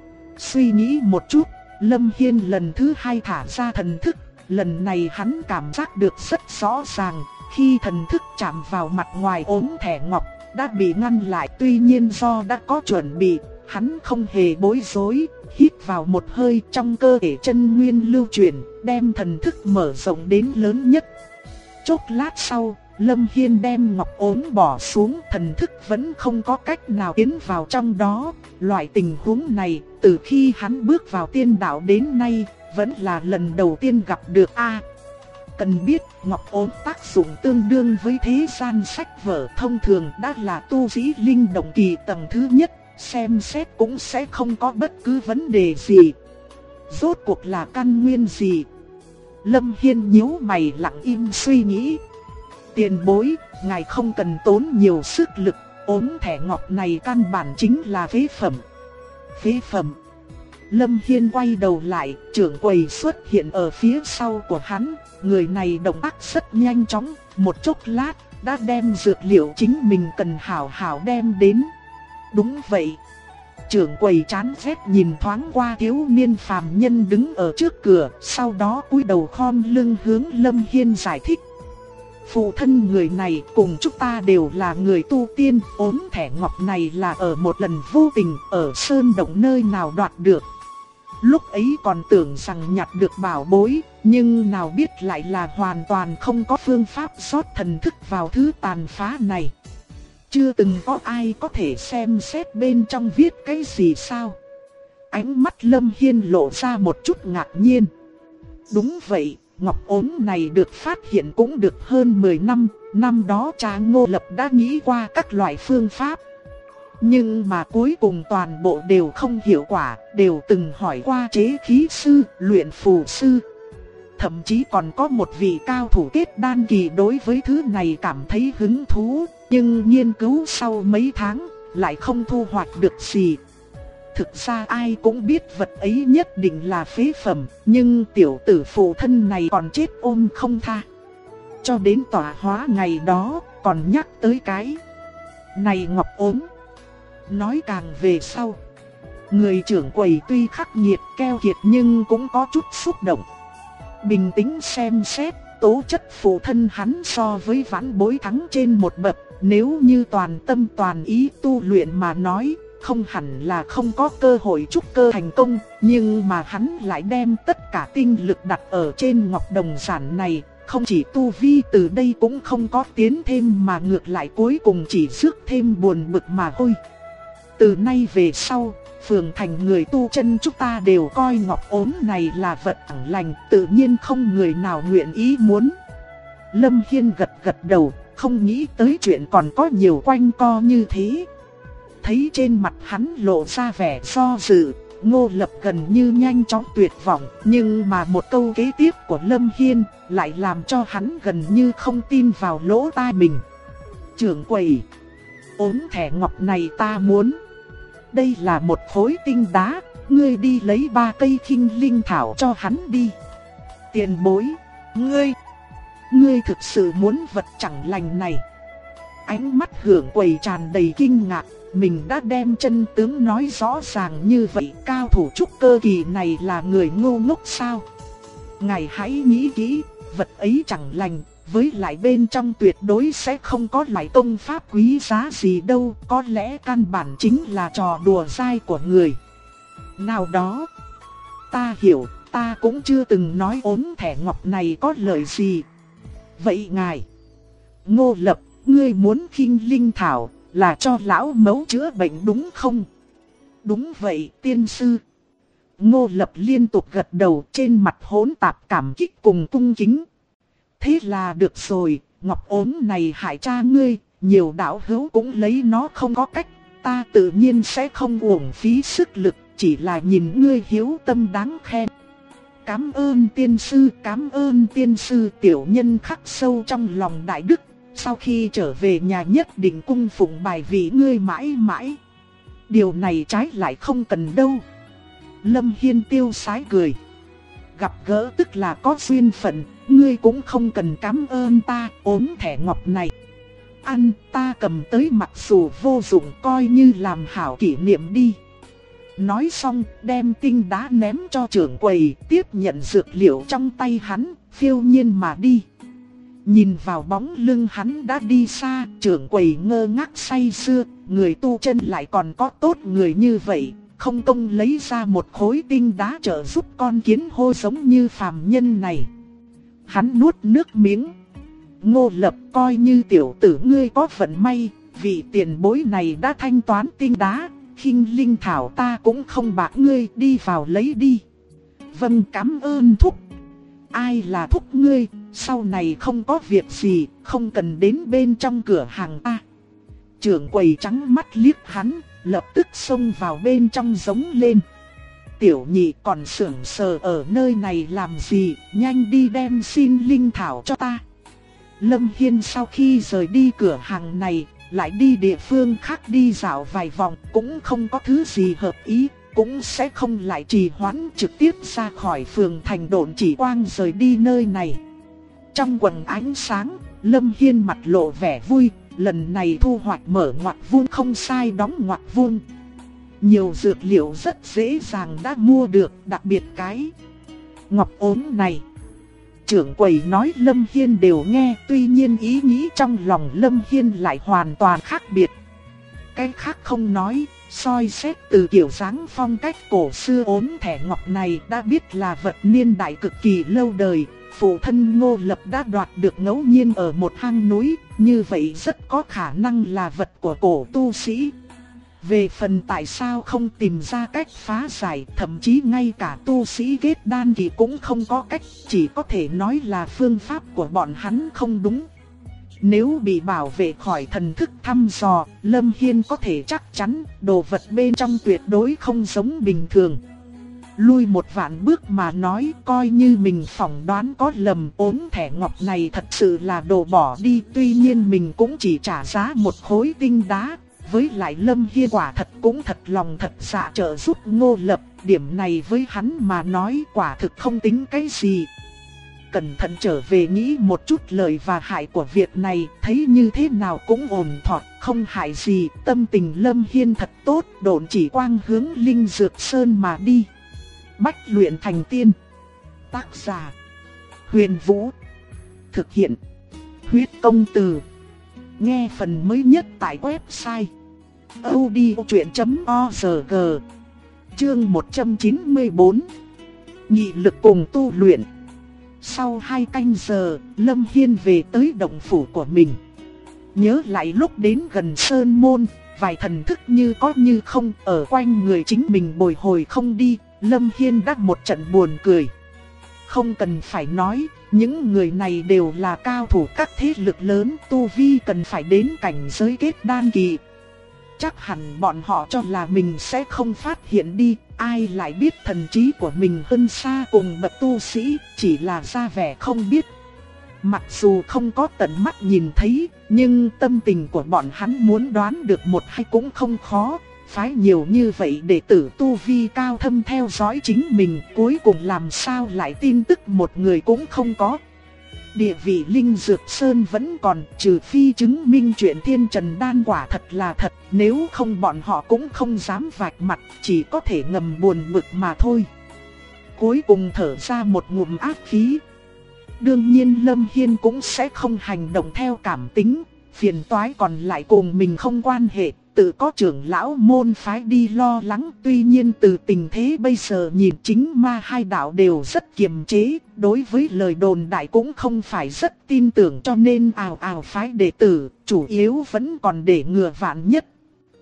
Suy nghĩ một chút, Lâm Hiên lần thứ hai thả ra thần thức, lần này hắn cảm giác được rất rõ ràng, khi thần thức chạm vào mặt ngoài ốm thẻ ngọc, đã bị ngăn lại. Tuy nhiên do đã có chuẩn bị, hắn không hề bối rối, hít vào một hơi, trong cơ thể chân nguyên lưu chuyển, đem thần thức mở rộng đến lớn nhất. Chốc lát sau, Lâm Hiên đem ngọc ốm bỏ xuống, thần thức vẫn không có cách nào tiến vào trong đó. Loại tình huống này, từ khi hắn bước vào tiên đạo đến nay, vẫn là lần đầu tiên gặp được a. Cần biết, ngọc ốm tác dụng tương đương với thế gian sách vở thông thường, đã là tu sĩ linh động kỳ tầng thứ nhất, xem xét cũng sẽ không có bất cứ vấn đề gì. Rốt cuộc là căn nguyên gì? Lâm Hiên nhíu mày lặng im suy nghĩ. Tiền bối, ngài không cần tốn nhiều sức lực, ốm thẻ ngọc này căn bản chính là phế phẩm. Phế phẩm? Lâm Hiên quay đầu lại, trưởng quầy xuất hiện ở phía sau của hắn. Người này động tác rất nhanh chóng, một chốc lát đã đem dược liệu chính mình cần hảo hảo đem đến. Đúng vậy. Trưởng quầy chán ghét nhìn thoáng qua thiếu niên phàm nhân đứng ở trước cửa, sau đó cúi đầu khom lưng hướng Lâm Hiên giải thích. Phụ thân người này cùng chúng ta đều là người tu tiên, ốm thẻ ngọc này là ở một lần vô tình ở sơn động nơi nào đoạt được. Lúc ấy còn tưởng rằng nhặt được bảo bối, nhưng nào biết lại là hoàn toàn không có phương pháp rót thần thức vào thứ tàn phá này. Chưa từng có ai có thể xem xét bên trong viết cái gì sao? Ánh mắt Lâm Hiên lộ ra một chút ngạc nhiên. Đúng vậy, ngọc ốm này được phát hiện cũng được hơn 10 năm, năm đó cha Ngô Lập đã nghĩ qua các loại phương pháp. Nhưng mà cuối cùng toàn bộ đều không hiệu quả, đều từng hỏi qua chế khí sư, luyện phù sư. Thậm chí còn có một vị cao thủ kết đan kỳ đối với thứ này cảm thấy hứng thú, nhưng nghiên cứu sau mấy tháng lại không thu hoạch được gì. Thực ra ai cũng biết vật ấy nhất định là phế phẩm, nhưng tiểu tử phụ thân này còn chết ôm không tha. Cho đến tọa hóa ngày đó còn nhắc tới cái này ngọc ốm. Nói càng về sau, người trưởng quầy tuy khắc nghiệt keo kiệt nhưng cũng có chút xúc động. Bình tĩnh xem xét, tố chất phụ thân hắn so với vãn bối thắng trên một bậc. Nếu như toàn tâm toàn ý tu luyện mà nói, không hẳn là không có cơ hội trúc cơ thành công. Nhưng mà hắn lại đem tất cả tinh lực đặt ở trên ngọc đồng giản này. Không chỉ tu vi từ đây cũng không có tiến thêm, mà ngược lại cuối cùng chỉ rước thêm buồn bực mà thôi. Từ nay về sau, phường thành người tu chân chúng ta đều coi ngọc ốm này là vật chẳng lành, tự nhiên không người nào nguyện ý muốn. Lâm Hiên gật gật đầu, không nghĩ tới chuyện còn có nhiều quanh co như thế. thấy trên mặt hắn lộ ra vẻ do dự, Ngô Lập gần như nhanh chóng tuyệt vọng, nhưng mà một câu kế tiếp của Lâm Hiên lại làm cho hắn gần như không tin vào lỗ tai mình. Trưởng quầy, ốm thẻ ngọc này ta muốn. Đây là một khối tinh đá, ngươi đi lấy 3 cây khinh linh thảo cho hắn đi. Tiền bối, ngươi thực sự muốn vật chẳng lành này? Ánh mắt Hưởng Quầy tràn đầy kinh ngạc, mình đã đem chân tướng nói rõ ràng như vậy, cao thủ trúc cơ kỳ này là người ngu ngốc sao? Ngài hãy nghĩ kỹ, vật ấy chẳng lành, với lại bên trong tuyệt đối sẽ không có loại công pháp quý giá gì đâu, có lẽ căn bản chính là trò đùa dai của người nào đó. Ta hiểu, ta cũng chưa từng nói ốm thẻ ngọc này có lợi gì. Vậy ngài, Ngô Lập, ngươi muốn khinh linh thảo là cho lão mẫu chữa bệnh đúng không? Đúng vậy tiên sư. Ngô Lập liên tục gật đầu, trên mặt hỗn tạp cảm kích cùng cung kính. Thế là được rồi, ngọc ốm này hại cha ngươi, nhiều đạo hữu cũng lấy nó không có cách, ta tự nhiên sẽ không uổng phí sức lực, chỉ là nhìn ngươi hiếu tâm đáng khen. Cảm ơn tiên sư, tiểu nhân khắc sâu trong lòng đại đức, sau khi trở về nhà nhất định cung phụng bài vị ngươi mãi mãi. Điều này trái lại không cần đâu. Lâm Hiên tiêu sái cười. Gặp gỡ tức là có duyên phận, ngươi cũng không cần cảm ơn ta, ốm thẻ ngọc này. Ăn, ta cầm tới mặc dù vô dụng coi như làm hảo kỷ niệm đi. Nói xong, đem tinh đá ném cho trưởng quầy, tiếp nhận dược liệu trong tay hắn, phiêu nhiên mà đi. Nhìn vào bóng lưng hắn đã đi xa, trưởng quầy ngơ ngác say sưa, người tu chân lại còn có tốt người như vậy, không công lấy ra một khối tinh đá trợ giúp con kiến hôi giống như phàm nhân này. Hắn nuốt nước miếng. Ngô Lập, coi như tiểu tử ngươi có vận may, vị tiền bối này đã thanh toán tinh đá, khinh linh thảo ta cũng không bạc ngươi, đi vào lấy đi. Vâng, cảm ơn thúc. Ai là thúc ngươi, sau này không có việc gì, không cần đến bên trong cửa hàng ta. Trưởng quầy trắng mắt liếc hắn, lập tức xông vào bên trong giống lên. Tiểu nhị còn sững sờ ở nơi này làm gì, nhanh đi đem xin linh thảo cho ta. Lâm Hiên sau khi rời đi cửa hàng này, lại đi địa phương khác đi dạo vài vòng, cũng không có thứ gì hợp ý, cũng sẽ không lại trì hoãn, trực tiếp ra khỏi phường thành Độn Chỉ Quang rời đi nơi này. Trong quần ánh sáng, Lâm Hiên mặt lộ vẻ vui, lần này thu hoạch mở ngoặc vuông không sai đóng ngoặc vuông. Nhiều dược liệu rất dễ dàng đã mua được, đặc biệt cái ngọc ốm này. Trưởng quầy nói Lâm Hiên đều nghe, tuy nhiên ý nghĩ trong lòng Lâm Hiên lại hoàn toàn khác biệt. Cái khác không nói, soi xét từ kiểu dáng phong cách cổ xưa ốm thẻ ngọc này đã biết là vật niên đại cực kỳ lâu đời. Phụ thân Ngô Lập đã đoạt được ngẫu nhiên ở một hang núi, như vậy rất có khả năng là vật của cổ tu sĩ. Về phần tại sao không tìm ra cách phá giải, thậm chí ngay cả tu sĩ kết đan thì cũng không có cách, chỉ có thể nói là phương pháp của bọn hắn không đúng. Nếu bị bảo vệ khỏi thần thức thăm dò, Lâm Hiên có thể chắc chắn đồ vật bên trong tuyệt đối không giống bình thường. Lui một vạn bước mà nói, coi như mình phỏng đoán có lầm, ốm thẻ ngọc này thật sự là đồ bỏ đi, tuy nhiên mình cũng chỉ trả giá một khối tinh đá. Với lại Lâm Hiên quả thật cũng thật lòng thật dạ trợ giúp Ngô Lập, điểm này với hắn mà nói quả thực không tính cái gì. Cẩn thận trở về nghĩ một chút lợi và hại của việc này, thấy như thế nào cũng ổn thỏa, không hại gì, tâm tình Lâm Hiên thật tốt, Độn Chỉ Quang hướng Linh Dược Sơn mà đi. Bách luyện thành tiên. Tác giả: Huyền Vũ. Thực hiện: Huyết Công Từ. Nghe phần mới nhất tại website audiochuyện.org. Chương 194. Nghị lực cùng tu luyện. Sau 2 canh giờ, Lâm Hiên về tới động phủ của mình. Nhớ lại lúc đến gần sơn môn, vài thần thức như có như không ở quanh người chính mình bồi hồi không đi, Lâm Hiên đã một trận buồn cười. Không cần phải nói, những người này đều là cao thủ các thế lực lớn, tu vi cần phải đến cảnh giới kết đan kỳ. Chắc hẳn bọn họ cho là mình sẽ không phát hiện đi, ai lại biết thần trí của mình hơn xa cùng bậc tu sĩ, chỉ là ra vẻ không biết. Mặc dù không có tận mắt nhìn thấy, nhưng tâm tình của bọn hắn muốn đoán được một hay cũng không khó. Phái nhiều như vậy đệ tử tu vi cao thâm theo dõi chính mình, cuối cùng làm sao lại tin tức một người cũng không có. Địa vị Linh Dược Sơn vẫn còn, trừ phi chứng minh chuyện Thiên Trần Đan quả thật là thật, nếu không bọn họ cũng không dám vạch mặt, chỉ có thể ngầm buồn bực mà thôi. Cuối cùng thở ra một ngụm ác khí. Đương nhiên Lâm Hiên cũng sẽ không hành động theo cảm tính, phiền toái còn lại cùng mình không quan hệ, tự có trưởng lão môn phái đi lo lắng. Tuy nhiên từ tình thế bây giờ nhìn chính ma hai đạo đều rất kiềm chế, đối với lời đồn đại cũng không phải rất tin tưởng, cho nên ào ào phái đệ tử, chủ yếu vẫn còn để ngừa vạn nhất.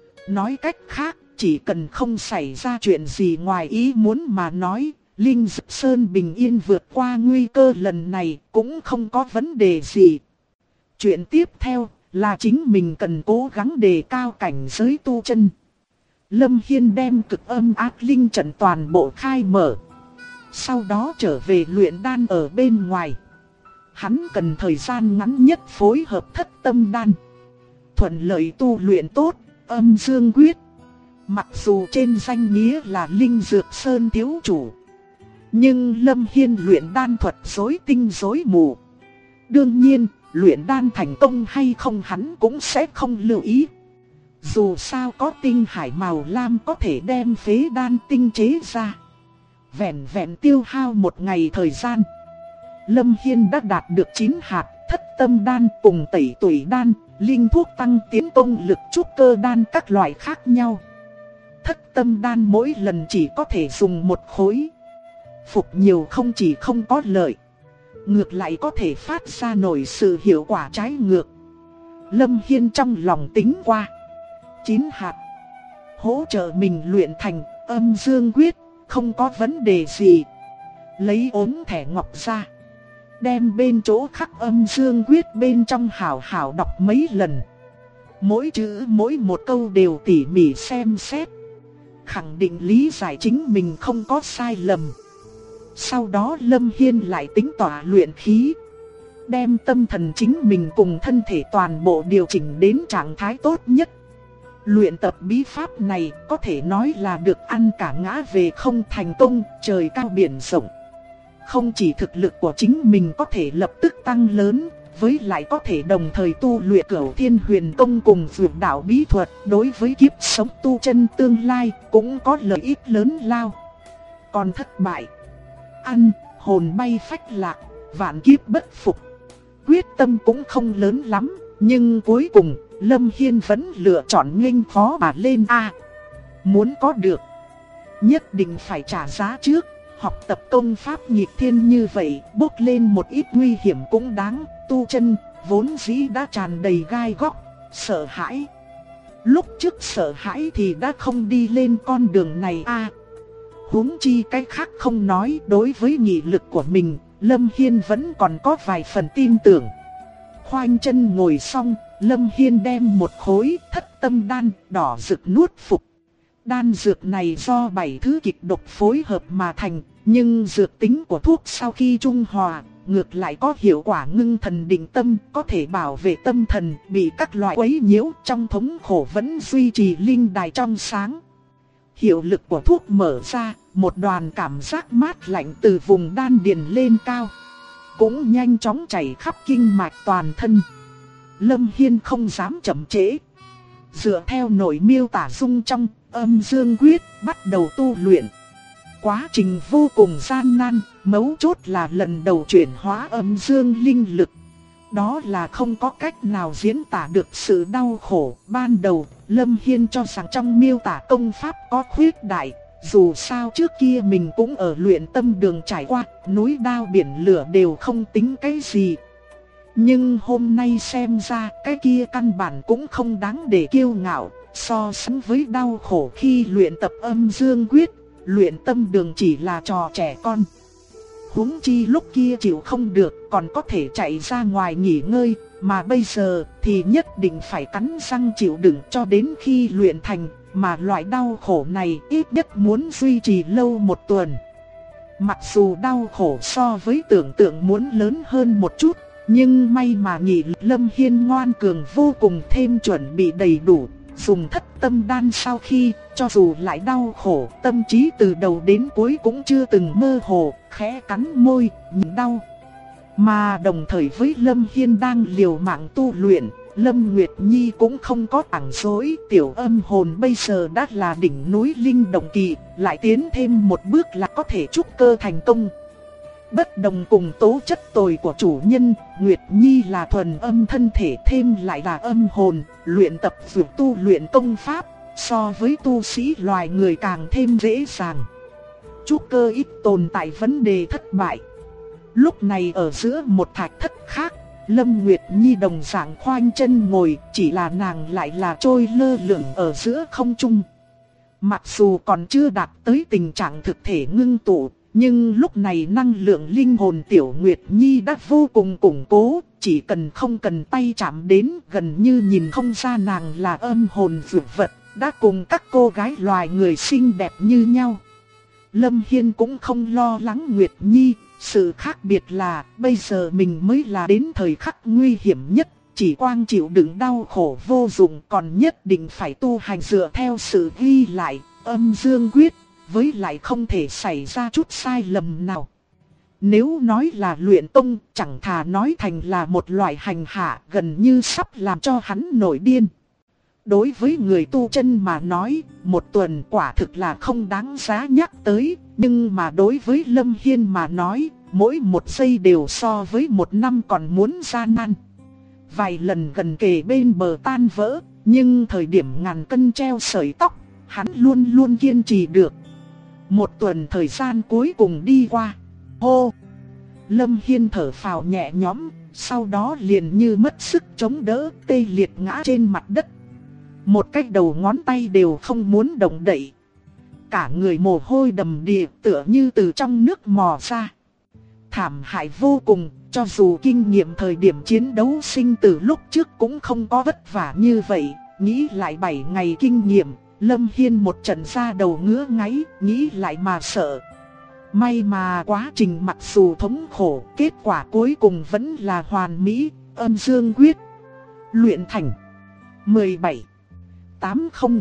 Nói cách khác, chỉ cần không xảy ra chuyện gì ngoài ý muốn mà nói, Linh Dược Sơn bình yên vượt qua nguy cơ lần này cũng không có vấn đề gì. Chuyện tiếp theo là chính mình cần cố gắng đề cao cảnh giới tu chân. Lâm Hiên đem cực âm ác linh trận toàn bộ khai mở. Sau đó trở về luyện đan ở bên ngoài. Hắn cần thời gian ngắn nhất phối hợp thất tâm đan, thuận lợi tu luyện tốt âm dương quyết. Mặc dù trên danh nghĩa là Linh Dược Sơn thiếu chủ, nhưng Lâm Hiên luyện đan thuật rối tinh rối mù. Đương nhiên, luyện đan thành công hay không hắn cũng sẽ không lưu ý. Dù sao có tinh hải màu lam có thể đem phế đan tinh chế ra. Vẹn vẹn tiêu hao một ngày thời gian, Lâm Hiên đã đạt được 9 hạt thất tâm đan cùng tẩy tủy đan, linh thuốc tăng tiến công lực trúc cơ đan các loại khác nhau. Thất tâm đan mỗi lần chỉ có thể dùng một khối. Phục nhiều không chỉ không có lợi, ngược lại có thể phát ra nổi sự hiệu quả trái ngược. Lâm Hiên trong lòng tính qua, 9 hạt hỗ trợ mình luyện thành âm dương quyết, không có vấn đề gì. Lấy ốm thẻ ngọc ra, đem bên chỗ khắc âm dương quyết bên trong hảo hảo đọc mấy lần. Mỗi chữ mỗi một câu đều tỉ mỉ xem xét, khẳng định lý giải chính mình không có sai lầm. Sau đó Lâm Hiên lại tính tỏa luyện khí, đem tâm thần chính mình cùng thân thể toàn bộ điều chỉnh đến trạng thái tốt nhất. Luyện tập bí pháp này có thể nói là được ăn cả ngã về không thành công, trời cao biển rộng. Không chỉ thực lực của chính mình có thể lập tức tăng lớn, với lại có thể đồng thời tu luyện Cửu Thiên Huyền Công cùng Dược Đạo bí thuật, đối với kiếp sống tu chân tương lai cũng có lợi ích lớn lao. Còn thất bại, ăn hồn bay phách lạc, vạn kiếp bất phục. Quyết tâm cũng không lớn lắm, nhưng cuối cùng Lâm Hiên vẫn lựa chọn nghênh phó mà lên A. Muốn có được, nhất định phải trả giá trước. Học tập công pháp nghịch thiên như vậy, bốc lên một ít nguy hiểm cũng đáng. Tu chân vốn dĩ đã tràn đầy gai góc, sợ hãi. Lúc trước sợ hãi thì đã không đi lên con đường này a. Huống chi cái khác không nói, đối với nghị lực của mình, Lâm Hiên vẫn còn có vài phần tin tưởng. Khoanh chân ngồi xong, Lâm Hiên đem một khối thất tâm đan đỏ rực nuốt phục. Đan dược này do 7 thứ kịch độc phối hợp mà thành, nhưng dược tính của thuốc sau khi trung hòa, ngược lại có hiệu quả ngưng thần định tâm, có thể bảo vệ tâm thần bị các loại quấy nhiễu, trong thống khổ vẫn duy trì linh đài trong sáng. Hiệu lực của thuốc mở ra, một đoàn cảm giác mát lạnh từ vùng đan điền lên cao, cũng nhanh chóng chảy khắp kinh mạch toàn thân. Lâm Hiên không dám chậm trễ, dựa theo nội miêu tả dung trong âm dương quyết bắt đầu tu luyện. Quá trình vô cùng gian nan, mấu chốt là lần đầu chuyển hóa âm dương linh lực. Đó là không có cách nào diễn tả được sự đau khổ. Ban đầu, Lâm Hiên cho rằng trong miêu tả công pháp có khuyết đại. Dù sao trước kia mình cũng ở luyện tâm đường trải qua, núi đao biển lửa đều không tính cái gì. Nhưng hôm nay xem ra cái kia căn bản cũng không đáng để kiêu ngạo. So sánh với đau khổ khi luyện tập âm dương quyết, luyện tâm đường chỉ là trò trẻ con. Huống chi lúc kia chịu không được còn có thể chạy ra ngoài nghỉ ngơi, mà bây giờ thì nhất định phải cắn răng chịu đựng cho đến khi luyện thành, mà loại đau khổ này ít nhất muốn duy trì lâu 1 tuần. Mặc dù đau khổ so với tưởng tượng muốn lớn hơn một chút, nhưng may mà Nhị Lâm Hiên ngoan cường vô cùng, thêm chuẩn bị đầy đủ, dùng Thất Tâm Đan sau khi, cho dù lại đau khổ, tâm trí từ đầu đến cuối cũng chưa từng mơ hồ, khẽ cắn môi, nhịn đau. Mà đồng thời với Lâm Hiên đang liều mạng tu luyện, Lâm Nguyệt Nhi cũng không có tảng dối, tiểu âm hồn bây giờ đã là đỉnh núi linh động kỳ, lại tiến thêm một bước là có thể trúc cơ thành công. Bất đồng cùng tố chất tồi của chủ nhân, Nguyệt Nhi là thuần âm thân thể thêm lại là âm hồn, luyện tập việc tu luyện công pháp, so với tu sĩ loài người càng thêm dễ dàng. Trúc cơ ít tồn tại vấn đề thất bại. Lúc này ở giữa một thạch thất khác, Lâm Nguyệt Nhi đồng dạng khoanh chân ngồi, chỉ là nàng lại là trôi lơ lửng ở giữa không trung. Mặc dù còn chưa đạt tới tình trạng thực thể ngưng tụ, nhưng lúc này năng lượng linh hồn tiểu Nguyệt Nhi đã vô cùng củng cố, chỉ cần không cần tay chạm đến, gần như nhìn không ra nàng là âm hồn dược vật, đã cùng các cô gái loài người xinh đẹp như nhau. Lâm Hiên cũng không lo lắng Nguyệt Nhi, sự khác biệt là bây giờ mình mới là đến thời khắc nguy hiểm nhất, chỉ quang chịu đựng đau khổ vô dụng, còn nhất định phải tu hành dựa theo sự ghi lại, âm dương quyết, với lại không thể xảy ra chút sai lầm nào. Nếu nói là luyện tông, chẳng thà nói thành là một loại hành hạ, gần như sắp làm cho hắn nổi điên. Đối với người tu chân mà nói, 1 tuần quả thực là không đáng giá nhắc tới, nhưng mà đối với Lâm Hiên mà nói, mỗi 1 giây đều so với 1 năm còn muốn gian nan. Vài lần gần kề bên bờ tan vỡ, nhưng thời điểm ngàn cân treo sợi tóc, hắn luôn luôn kiên trì được. 1 tuần thời gian cuối cùng đi qua. Hô! Lâm Hiên thở phào nhẹ nhõm, sau đó liền như mất sức chống đỡ, tê liệt ngã trên mặt đất. Một cái đầu ngón tay đều không muốn động đậy. Cả người mồ hôi đầm đìa, tựa như từ trong nước mò ra. Thảm hại vô cùng, cho dù kinh nghiệm thời điểm chiến đấu sinh tử lúc trước cũng không có vất vả như vậy. Nghĩ lại 7 ngày kinh nghiệm, Lâm Hiên một trận da đầu ngứa ngáy, nghĩ lại mà sợ. May mà quá trình mặc dù thống khổ, kết quả cuối cùng vẫn là hoàn mỹ, âm dương quyết. Luyện thành 17 80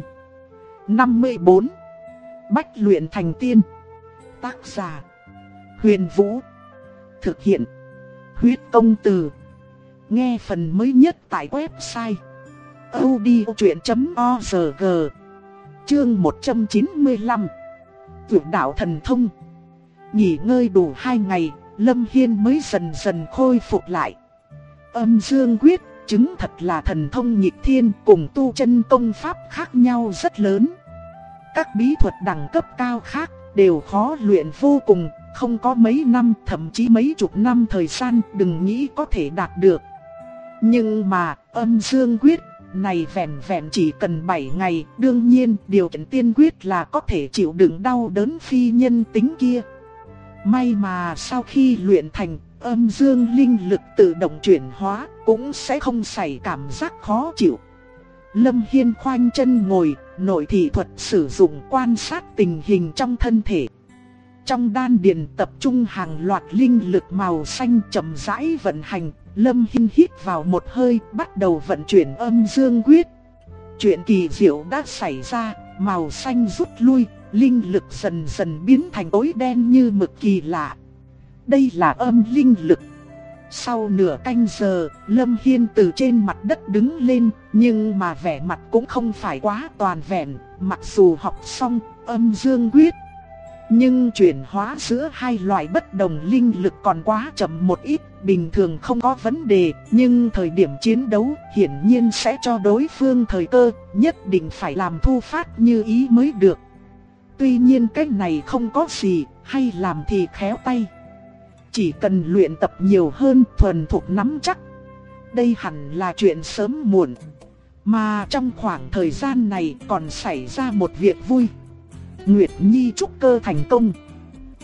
54 Bách luyện thành tiên. Tác giả Huyền Vũ. Thực hiện Huyết Công Từ. Nghe phần mới nhất tại website audiochuyện.org. Chương 195. Tuyệt đạo thần thông. Nghỉ ngơi đủ 2 ngày, Lâm Hiên mới dần dần khôi phục lại. Âm dương quyết chứng thật là thần thông nghịch thiên, cùng tu chân công pháp khác nhau rất lớn. Các bí thuật đẳng cấp cao khác đều khó luyện vô cùng, không có mấy năm, thậm chí mấy chục năm thời gian đừng nghĩ có thể đạt được. Nhưng mà âm dương quyết này vẹn vẹn chỉ cần 7 ngày, đương nhiên điều kiện tiên quyết là có thể chịu đựng đau đớn phi nhân tính kia. May mà sau khi luyện thành, âm dương linh lực tự động chuyển hóa, cũng sẽ không xảy cảm giác khó chịu. Lâm Hiên khoanh chân ngồi, nội thị thuật sử dụng quan sát tình hình trong thân thể. Trong đan điền tập trung hàng loạt linh lực màu xanh chậm rãi vận hành. Lâm Hiên hít vào một hơi, bắt đầu vận chuyển âm dương quyết. Chuyện kỳ diệu đã xảy ra, màu xanh rút lui, linh lực dần dần biến thành tối đen như mực kỳ lạ. Đây là âm linh lực. Sau nửa canh giờ, Lâm Hiên từ trên mặt đất đứng lên, nhưng mà vẻ mặt cũng không phải quá toàn vẹn. Mặc dù học xong âm dương quyết, nhưng chuyển hóa giữa hai loại bất đồng linh lực còn quá chậm một ít. Bình thường không có vấn đề, nhưng thời điểm chiến đấu hiển nhiên sẽ cho đối phương thời cơ, nhất định phải làm thu phát như ý mới được. Tuy nhiên cái này không có gì, hay làm thì khéo tay. Chỉ cần luyện tập nhiều hơn, thuần thục nắm chắc, đây hẳn là chuyện sớm muộn. Mà trong khoảng thời gian này còn xảy ra một việc vui. Nguyệt Nhi trúc cơ thành công.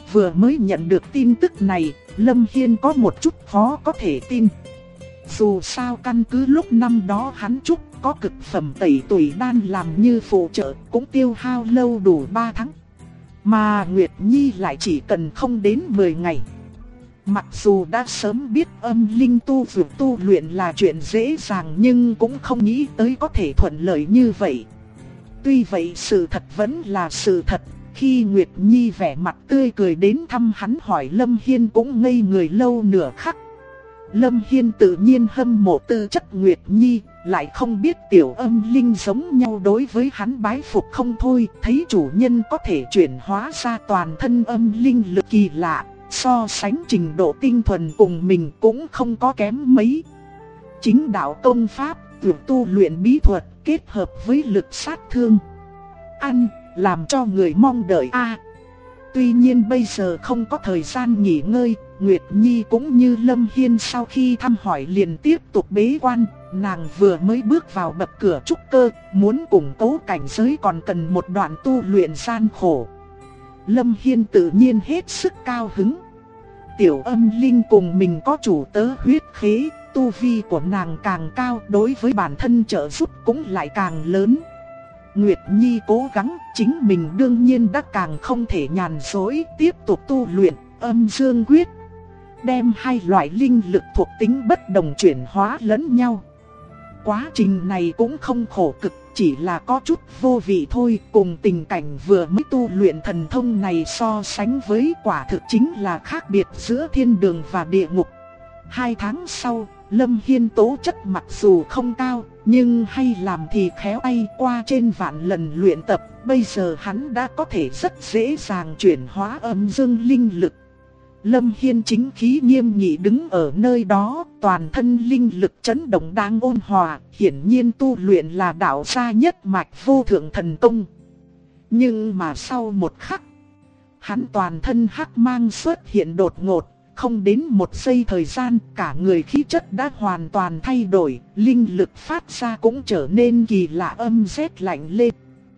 Vừa mới nhận được tin tức này, Lâm Hiên có một chút khó có thể tin. Dù sao căn cứ lúc năm đó hắn trúc có cực phẩm tẩy tủy đan làm như phụ trợ cũng tiêu hao lâu đủ 3 tháng. Mà Nguyệt Nhi lại chỉ cần không đến 10 ngày. Mặc dù đã sớm biết âm linh tu vượt tu luyện là chuyện dễ dàng nhưng cũng không nghĩ tới có thể thuận lợi như vậy. Tuy vậy sự thật vẫn là sự thật. Khi Nguyệt Nhi vẻ mặt tươi cười đến thăm hắn hỏi Lâm Hiên cũng ngây người lâu nửa khắc. Lâm Hiên tự nhiên hâm mộ tư chất Nguyệt Nhi, lại không biết tiểu âm linh giống nhau đối với hắn bái phục không thôi. Thấy chủ nhân có thể chuyển hóa ra toàn thân âm linh lực kỳ lạ, so sánh trình độ tinh thuần cùng mình cũng không có kém mấy. Chính đạo công pháp, tu luyện bí thuật kết hợp với lực sát thương, làm cho người mong đợi Tuy nhiên bây giờ không có thời gian nghỉ ngơi, Nguyệt Nhi cũng như Lâm Hiên sau khi thăm hỏi liền tiếp tục bế quan. Nàng vừa mới bước vào bậc cửa trúc cơ, muốn củng cố cảnh giới còn cần một đoạn tu luyện gian khổ. Lâm Hiên tự nhiên hết sức cao hứng. Tiểu âm linh cùng mình có chủ tớ huyết khế, tu vi của nàng càng cao, đối với bản thân trợ giúp cũng lại càng lớn. Nguyệt Nhi cố gắng, chính mình đương nhiên đã càng không thể nhàn rỗi, tiếp tục tu luyện âm dương quyết, đem hai loại linh lực thuộc tính bất đồng chuyển hóa lẫn nhau. Quá trình này cũng không khổ cực, chỉ là có chút vô vị thôi. Cùng tình cảnh vừa mới tu luyện thần thông này so sánh với, quả thực chính là khác biệt giữa thiên đường và địa ngục. 2 tháng sau, Lâm Hiên tố chất mặc dù không cao, nhưng hay làm thì khéo tay, qua trên vạn lần luyện tập, bây giờ hắn đã có thể rất dễ dàng chuyển hóa âm dương linh lực. Lâm Hiên chính khí nghiêm nghị đứng ở nơi đó, toàn thân linh lực chấn động đang ôn hòa, hiển nhiên tu luyện là đạo gia nhất mạch vô thượng thần công. Nhưng mà sau một khắc, hắn toàn thân hắc mang xuất hiện đột ngột, không đến 1 giây thời gian, cả người khí chất đã hoàn toàn thay đổi, linh lực phát ra cũng trở nên kỳ lạ âm rét lạnh lên.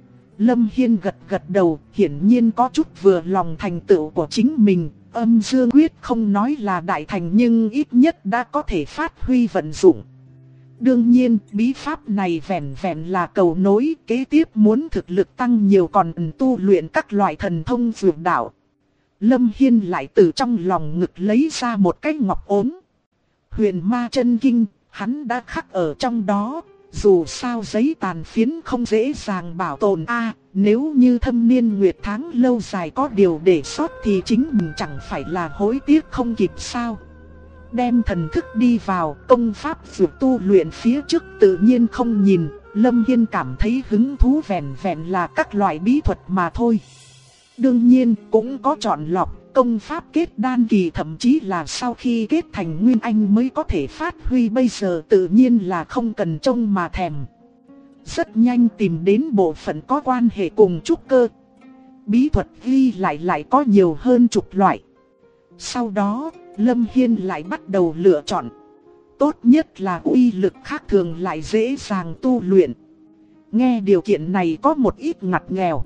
Lâm Hiên gật gật đầu, hiển nhiên có chút vừa lòng thành tựu của chính mình. Âm dương quyết không nói là đại thành nhưng ít nhất đã có thể phát huy vận dụng. Đương nhiên, bí pháp này vẹn vẹn là cầu nối, kế tiếp muốn thực lực tăng nhiều còn tu luyện các loại thần thông dược đạo. Lâm Hiên lại từ trong lòng ngực lấy ra một cái ngọc ốm. Huyền Ma Chân Kinh, hắn đã khắc ở trong đó. Dù sao giấy tàn phiến không dễ dàng bảo tồn nếu như thâm niên nguyệt tháng lâu dài có điều để sót thì chính mình chẳng phải là hối tiếc không kịp sao. Đem thần thức đi vào, công pháp vượt tu luyện phía trước tự nhiên không nhìn. Lâm Hiên cảm thấy hứng thú vẹn vẹn là các loại bí thuật mà thôi. Đương nhiên cũng có chọn lọc, công pháp kết đan kỳ thậm chí là sau khi kết thành nguyên anh mới có thể phát huy, bây giờ tự nhiên là không cần trông mà thèm. Rất nhanh tìm đến bộ phận có quan hệ cùng trúc cơ. Bí thuật ghi lại có nhiều hơn chục loại. Sau đó, Lâm Hiên lại bắt đầu lựa chọn. Tốt nhất là uy lực khác thường lại dễ dàng tu luyện. Nghe điều kiện này có một ít ngặt nghèo.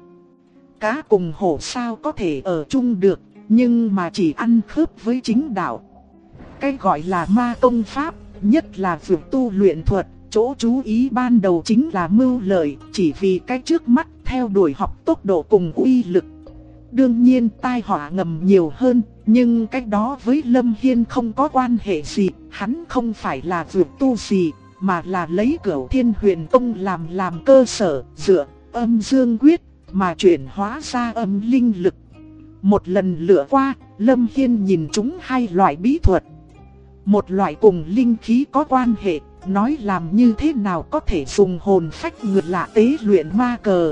Cá cùng hổ sao có thể ở chung được, nhưng mà chỉ ăn khớp với chính đạo. Cái gọi là ma công pháp, nhất là việc tu luyện thuật, chỗ chú ý ban đầu chính là mưu lợi, chỉ vì cái trước mắt theo đuổi học tốc độ cùng uy lực. Đương nhiên tai họa ngầm nhiều hơn, nhưng cái đó với Lâm Hiên không có quan hệ gì, hắn không phải là việc tu gì, mà là lấy Cửu Thiên Huyền Tông làm cơ sở, dựa âm dương quyết mà chuyển hóa ra âm linh lực. Một lần lựa qua, Lâm Hiên nhìn chúng hai loại bí thuật. Một loại cùng linh khí có quan hệ, nói làm như thế nào có thể dùng hồn phách ngược lạ tế luyện ma cờ.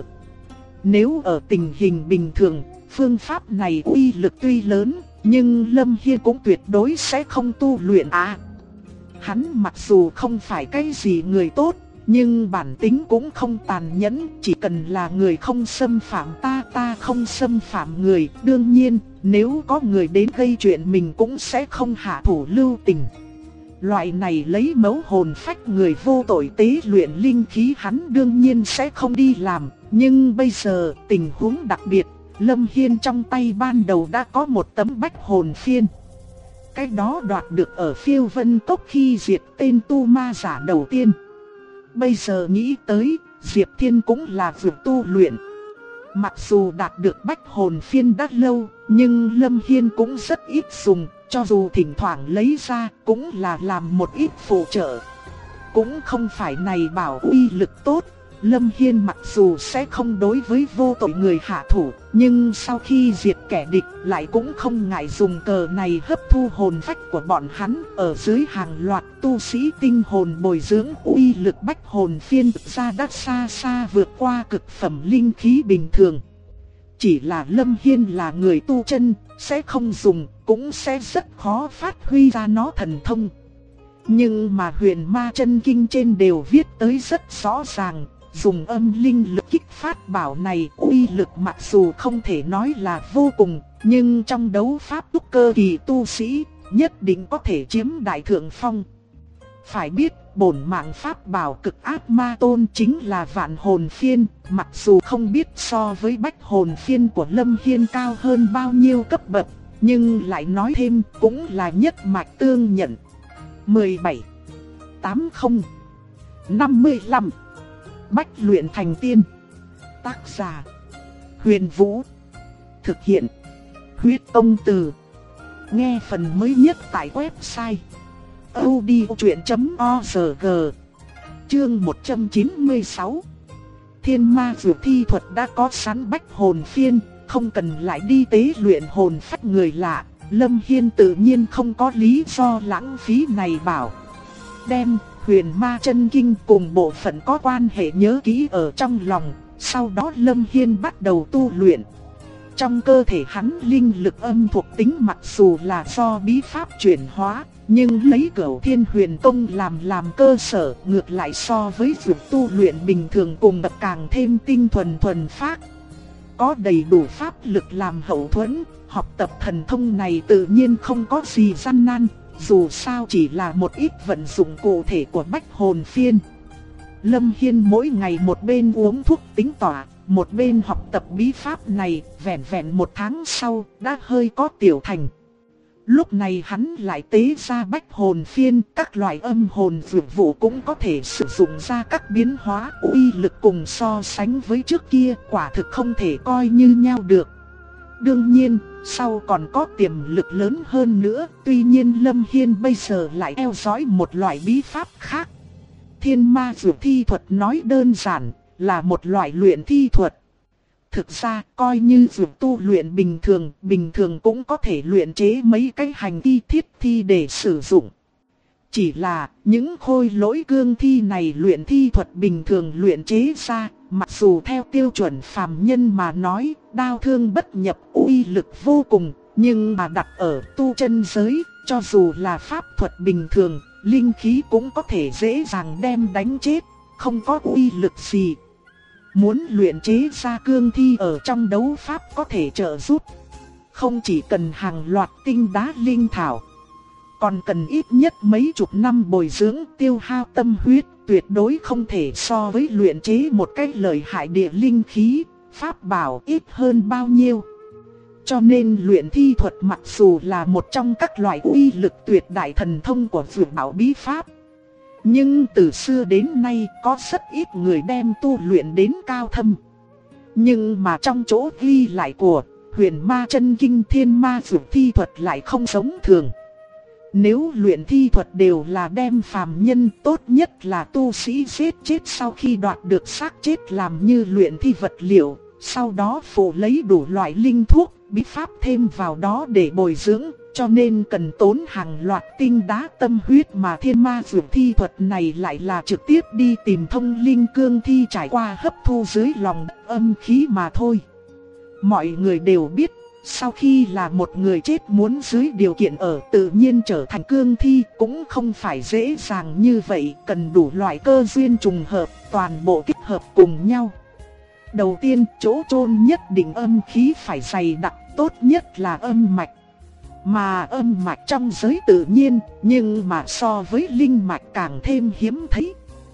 Nếu ở tình hình bình thường, phương pháp này uy lực tuy lớn, nhưng Lâm Hiên cũng tuyệt đối sẽ không tu luyện Hắn mặc dù không phải cái gì người tốt, nhưng bản tính cũng không tàn nhẫn, chỉ cần là người không xâm phạm ta không xâm phạm người. Đương nhiên, nếu có người đến gây chuyện mình cũng sẽ không hạ thủ lưu tình. Loại này lấy mẫu hồn phách người vô tội tế luyện linh khí hắn đương nhiên sẽ không đi làm. Nhưng bây giờ tình huống đặc biệt, Lâm Hiên trong tay ban đầu đã có một tấm bách hồn phiên. Cái đó đoạt được ở Phiêu Vân Cốc khi diệt tên tu ma giả đầu tiên. Bây giờ nghĩ tới, Diệp Thiên cũng là việc tu luyện. Mặc dù đạt được bách hồn phiên đã lâu, nhưng Lâm Hiên cũng rất ít dùng, cho dù thỉnh thoảng lấy ra cũng là làm một ít phụ trợ. Cũng không phải này bảo uy lực tốt. Lâm Hiên mặc dù sẽ không đối với vô tội người hạ thủ, nhưng sau khi diệt kẻ địch lại cũng không ngại dùng cờ này hấp thu hồn phách của bọn hắn. Ở dưới hàng loạt tu sĩ tinh hồn bồi dưỡng, uy lực bách hồn phiên thực ra đã xa xa vượt qua cực phẩm linh khí bình thường. Chỉ là Lâm Hiên là người tu chân, sẽ không dùng, cũng sẽ rất khó phát huy ra nó thần thông. Nhưng mà Huyền Ma Chân Kinh trên đều viết tới rất rõ ràng. Dùng âm linh lực kích phát bảo này, uy lực mặc dù không thể nói là vô cùng, nhưng trong đấu pháp trúc cơ kỳ tu sĩ, nhất định có thể chiếm đại thượng phong. Phải biết, bổn mạng pháp bảo cực ác ma tôn chính là vạn hồn phiên, mặc dù không biết so với bách hồn phiên của Lâm Hiên cao hơn bao nhiêu cấp bậc, nhưng lại nói thêm cũng là nhất mạch tương nhận. 17, 80, 55 Bách luyện thành tiên. Tác giả Huyền Vũ. Thực hiện Huyết Công Từ. Nghe phần mới nhất tại website audiochuyện.org. Chương 196. Thiên ma dược thi thuật đã có sẵn bách hồn phiên, không cần lại đi tế luyện hồn phách người lạ. Lâm Hiên tự nhiên không có lý do lãng phí này bảo. Đem Huyền Ma Chân Kinh cùng bộ phận có quan hệ nhớ kỹ ở trong lòng, sau đó Lâm Hiên bắt đầu tu luyện. Trong cơ thể hắn linh lực âm thuộc tính mặc dù là do bí pháp chuyển hóa, nhưng lấy Cửu Thiên Huyền Công làm cơ sở, ngược lại so với việc tu luyện bình thường cùng bậc càng thêm tinh thuần phác. Có đầy đủ pháp lực làm hậu thuẫn, học tập thần thông này tự nhiên không có gì gian nan. Dù sao chỉ là một ít vận dụng cụ thể của bách hồn phiên. Lâm Hiên mỗi ngày một bên uống thuốc tính tỏa, một bên học tập bí pháp này, vẹn 1 tháng sau đã hơi có tiểu thành. Lúc này hắn lại tế ra bách hồn phiên, các loại âm hồn dược vụ cũng có thể sử dụng ra các biến hóa, uy lực cùng so sánh với trước kia quả thực không thể coi như nhau được. Đương nhiên, sau còn có tiềm lực lớn hơn nữa, tuy nhiên Lâm Hiên bây giờ lại theo dõi một loại bí pháp khác. Thiên ma dược thi thuật nói đơn giản, là một loại luyện thi thuật. Thực ra, coi như dược tu luyện bình thường cũng có thể luyện chế mấy cái hành thi thiết thi để sử dụng. Chỉ là, những khôi lỗi cương thi này luyện thi thuật bình thường luyện chế ra, mặc dù theo tiêu chuẩn phàm nhân mà nói, đao thương bất nhập, uy lực vô cùng, nhưng mà đặt ở tu chân giới, cho dù là pháp thuật bình thường, linh khí cũng có thể dễ dàng đem đánh chết, không có uy lực gì. Muốn luyện chế ra cương thi ở trong đấu pháp có thể trợ giúp, không chỉ cần hàng loạt tinh đá linh thảo, còn cần ít nhất mấy chục năm bồi dưỡng tiêu hao tâm huyết, tuyệt đối không thể so với luyện chế một cái lợi hại địa linh khí, pháp bảo ít hơn bao nhiêu. Cho nên luyện thi thuật mặc dù là một trong các loại uy lực tuyệt đại thần thông của dược bảo bí pháp, nhưng từ xưa đến nay có rất ít người đem tu luyện đến cao thâm. Nhưng mà trong chỗ ghi lại của Huyền Ma Chân Kinh thiên ma dược thi thuật lại không giống thường. Nếu luyện thi thuật đều là đem phàm nhân, tốt nhất là tu sĩ giết chết sau khi đoạt được xác chết làm như luyện thi vật liệu, sau đó phụ lấy đủ loại linh thuốc, bí pháp thêm vào đó để bồi dưỡng, cho nên cần tốn hàng loạt tinh đá tâm huyết, mà thiên ma dược thi thuật này lại là trực tiếp đi tìm thông linh cương thi trải qua hấp thu dưới lòng âm khí mà thôi. Mọi người đều biết, sau khi là một người chết muốn dưới điều kiện ở tự nhiên trở thành cương thi cũng không phải dễ dàng như vậy, cần đủ loại cơ duyên trùng hợp, toàn bộ kết hợp cùng nhau. Đầu tiên, chỗ chôn nhất định âm khí phải dày đặc, tốt nhất là âm mạch. Mà âm mạch trong giới tự nhiên, nhưng mà so với linh mạch càng thêm hiếm thấy.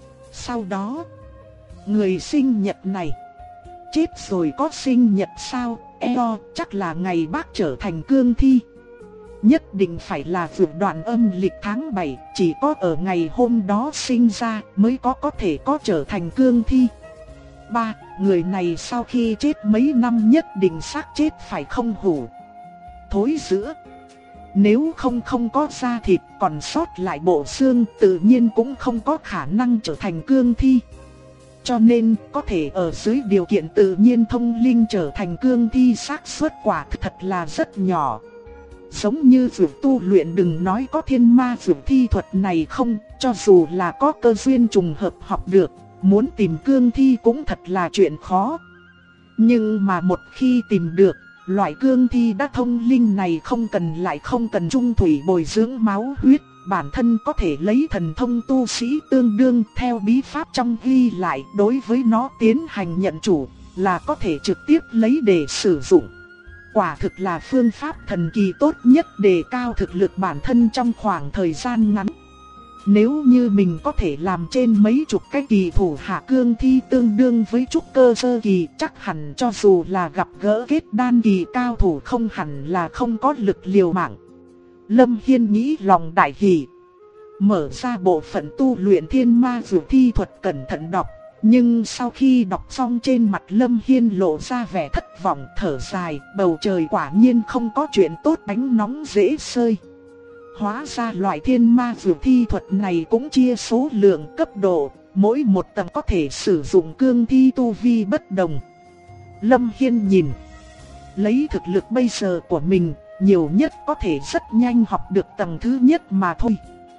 Sau đó, người sinh nhật này, chết rồi có sinh nhật sao? eo, chắc là ngày bác trở thành cương thi. Nhất định phải là vượt đoạn âm lịch tháng 7, chỉ có ở ngày hôm đó sinh ra mới có thể có trở thành cương thi. 3. Người này sau khi chết mấy năm nhất định xác chết phải không hủ thối giữa. Nếu không có da thịt còn sót lại bộ xương, tự nhiên cũng không có khả năng trở thành cương thi. Cho nên có thể ở dưới điều kiện tự nhiên thông linh trở thành cương thi xác suất quả thật là rất nhỏ. Giống như việc tu luyện đừng nói có thiên ma việc thi thuật này không, cho dù là có cơ duyên trùng hợp học được, muốn tìm cương thi cũng thật là chuyện khó. Nhưng mà một khi tìm được, loại cương thi đã thông linh này không cần trung thủy bồi dưỡng máu huyết, bản thân có thể lấy thần thông tu sĩ tương đương theo bí pháp trong ghi lại, đối với nó tiến hành nhận chủ là có thể trực tiếp lấy để sử dụng. Quả thực là phương pháp thần kỳ tốt nhất để cao thực lực bản thân trong khoảng thời gian ngắn. Nếu như mình có thể làm trên mấy chục cái kỳ thủ hạ cương thi tương đương với trúc cơ sơ kỳ, chắc hẳn cho dù là gặp gỡ kết đan kỳ cao thủ không hẳn là không có lực liều mạng. Lâm Hiên nghĩ lòng đại hỉ, mở ra bộ phận tu luyện thiên ma dược thi thuật cẩn thận đọc. Nhưng sau khi đọc xong trên mặt Lâm Hiên lộ ra vẻ thất vọng, thở dài, bầu trời quả nhiên không có chuyện tốt, bánh nóng dễ sơi. Hóa ra loại thiên ma dược thi thuật này cũng chia số lượng cấp độ, mỗi một tầng có thể sử dụng cương thi tu vi bất đồng. Lâm Hiên nhìn, lấy thực lực bây giờ của mình, nhiều nhất có thể rất nhanh học được tầng thứ nhất mà thôi.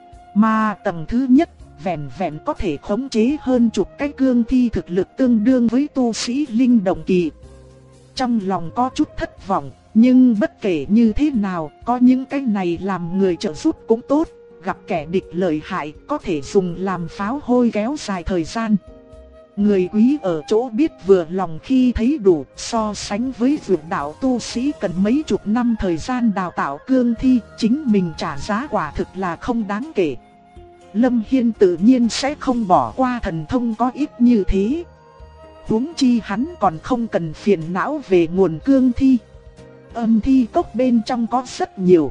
Mà tầng thứ nhất vẹn vẹn có thể khống chế hơn chục cái cương thi thực lực tương đương với tu sĩ linh động kỳ. Trong lòng có chút thất vọng, nhưng bất kể như thế nào, có những cái này làm người trợ giúp cũng tốt, gặp kẻ địch lợi hại có thể dùng làm pháo hôi kéo dài thời gian. Người quý ở chỗ biết vừa lòng khi thấy đủ, so sánh với việc đạo tu sĩ cần mấy chục năm thời gian đào tạo cương thi, chính mình trả giá quả thực là không đáng kể. Lâm Hiên tự nhiên sẽ không bỏ qua thần thông có ít như thế. Huống chi hắn còn không cần phiền não về nguồn cương thi. Âm thi cốc bên trong có rất nhiều.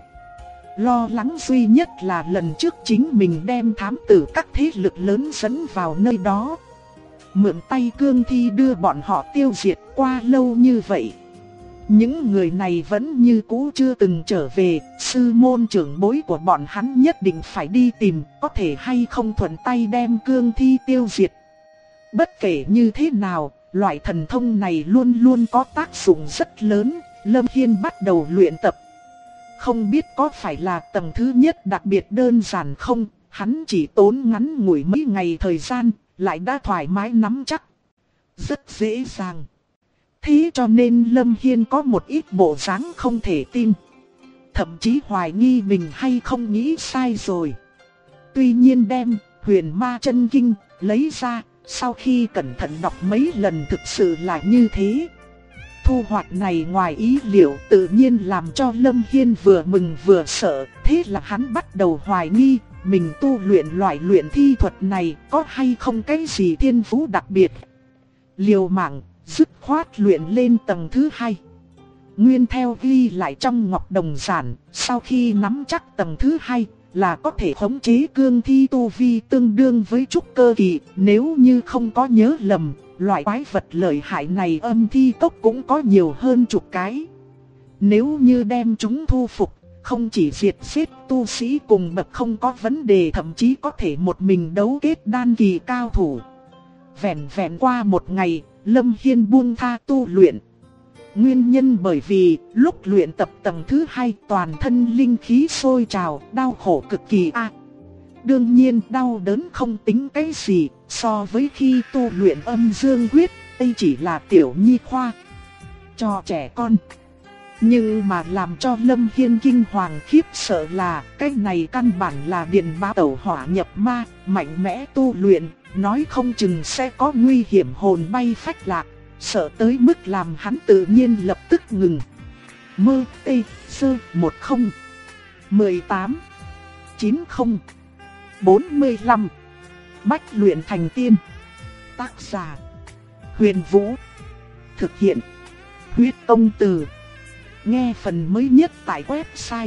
Lo lắng duy nhất là lần trước chính mình đem thám tử các thế lực lớn dẫn vào nơi đó, mượn tay cương thi đưa bọn họ tiêu diệt. Qua lâu như vậy, những người này vẫn như cũ chưa từng trở về. Sư môn trưởng bối của bọn hắn nhất định phải đi tìm, có thể hay không thuận tay đem cương thi tiêu diệt. Bất kể như thế nào, loại thần thông này luôn luôn có tác dụng rất lớn. Lâm Hiên bắt đầu luyện tập. Không biết có phải là tầng thứ nhất đặc biệt đơn giản không, hắn chỉ tốn ngắn ngủi mấy ngày thời gian, lại đã thoải mái nắm chắc. Rất dễ dàng. Thế cho nên Lâm Hiên có một ít bộ dáng không thể tin. Thậm chí hoài nghi mình hay không nghĩ sai rồi. Tuy nhiên đem Huyền Ma Chân Kinh lấy ra, sau khi cẩn thận đọc mấy lần thực sự là như thế. Thu hoạch này ngoài ý liệu tự nhiên làm cho Lâm Hiên vừa mừng vừa sợ. Thế là hắn bắt đầu hoài nghi mình tu luyện loại luyện thi thuật này có hay không cái gì thiên phú đặc biệt. Liều mạng, dứt khoát luyện lên tầng thứ 2. Nguyên theo ghi lại trong ngọc đồng giản, sau khi nắm chắc tầng thứ 2 là có thể khống chế cương thi tu vi tương đương với trúc cơ kỳ. Nếu như không có nhớ lầm, loại quái vật lợi hại này âm thi cốc cũng có nhiều hơn chục cái. Nếu như đem chúng thu phục, không chỉ diệt giết tu sĩ cùng bậc không có vấn đề, thậm chí có thể một mình đấu kết đan kỳ cao thủ. Vẹn vẹn qua một ngày, Lâm Hiên buông tha tu luyện. Nguyên nhân bởi vì lúc luyện tập tầng thứ 2 toàn thân linh khí sôi trào, đau khổ cực kỳ đương nhiên đau đớn không tính cái gì, so với khi tu luyện âm dương quyết, đây chỉ là tiểu nhi khoa cho trẻ con. Nhưng mà làm cho Lâm Hiên kinh hoàng khiếp sợ là cái này căn bản là điện báo tẩu hỏa nhập ma, mạnh mẽ tu luyện, nói không chừng sẽ có nguy hiểm hồn bay phách lạc, sợ tới mức làm hắn tự nhiên lập tức ngừng. Mơ tê sơ 10 18 90 45 Bách luyện thành tiên. Tác giả Huyền Vũ. Thực hiện Huyết công từ. Nghe phần mới nhất tại website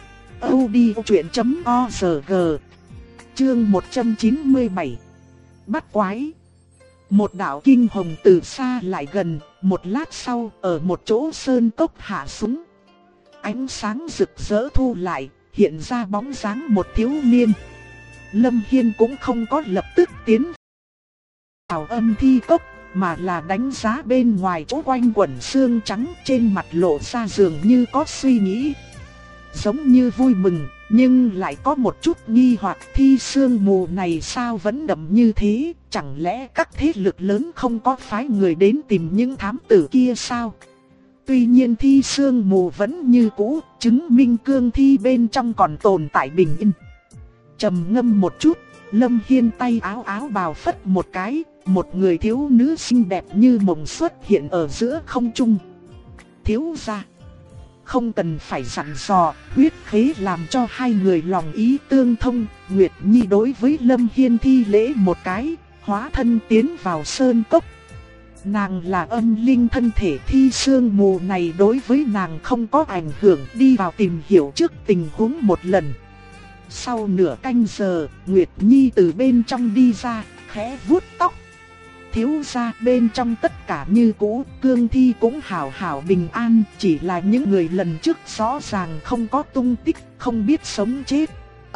audiochuyện.org. Chương 197. Bắt quái. Một đạo kinh hồng từ xa lại gần, một lát sau ở một chỗ sơn cốc hạ xuống. Ánh sáng rực rỡ thu lại, hiện ra bóng dáng một thiếu niên. Lâm Hiên cũng không có lập tức tiến vào âm thi cốc, mà là đánh giá bên ngoài chỗ quanh quẩn sương trắng, trên mặt lộ ra dường như có suy nghĩ. Giống như vui mừng, nhưng lại có một chút nghi hoặc, thi sương mù này sao vẫn đậm như thế, chẳng lẽ các thế lực lớn không có phái người đến tìm những thám tử kia sao? Tuy nhiên thi sương mù vẫn như cũ, chứng minh cương thi bên trong còn tồn tại bình yên. Trầm ngâm một chút, Lâm Hiên tay áo áo bào phất một cái, một người thiếu nữ xinh đẹp như mộng xuất hiện ở giữa không trung. Thiếu gia, không cần phải dặn dò, huyết khế làm cho hai người lòng ý tương thông. Nguyệt Nhi đối với Lâm Hiên thi lễ một cái, hóa thân tiến vào sơn cốc. Nàng là âm linh thân thể, thi sương mù này đối với nàng không có ảnh hưởng, đi vào tìm hiểu trước tình huống một lần. Sau nửa canh giờ, Nguyệt Nhi từ bên trong đi ra, khẽ vuốt tóc. Thiếu gia, bên trong tất cả như cũ, cương thi cũng hảo hảo bình an, chỉ là những người lần trước rõ ràng không có tung tích, không biết sống chết.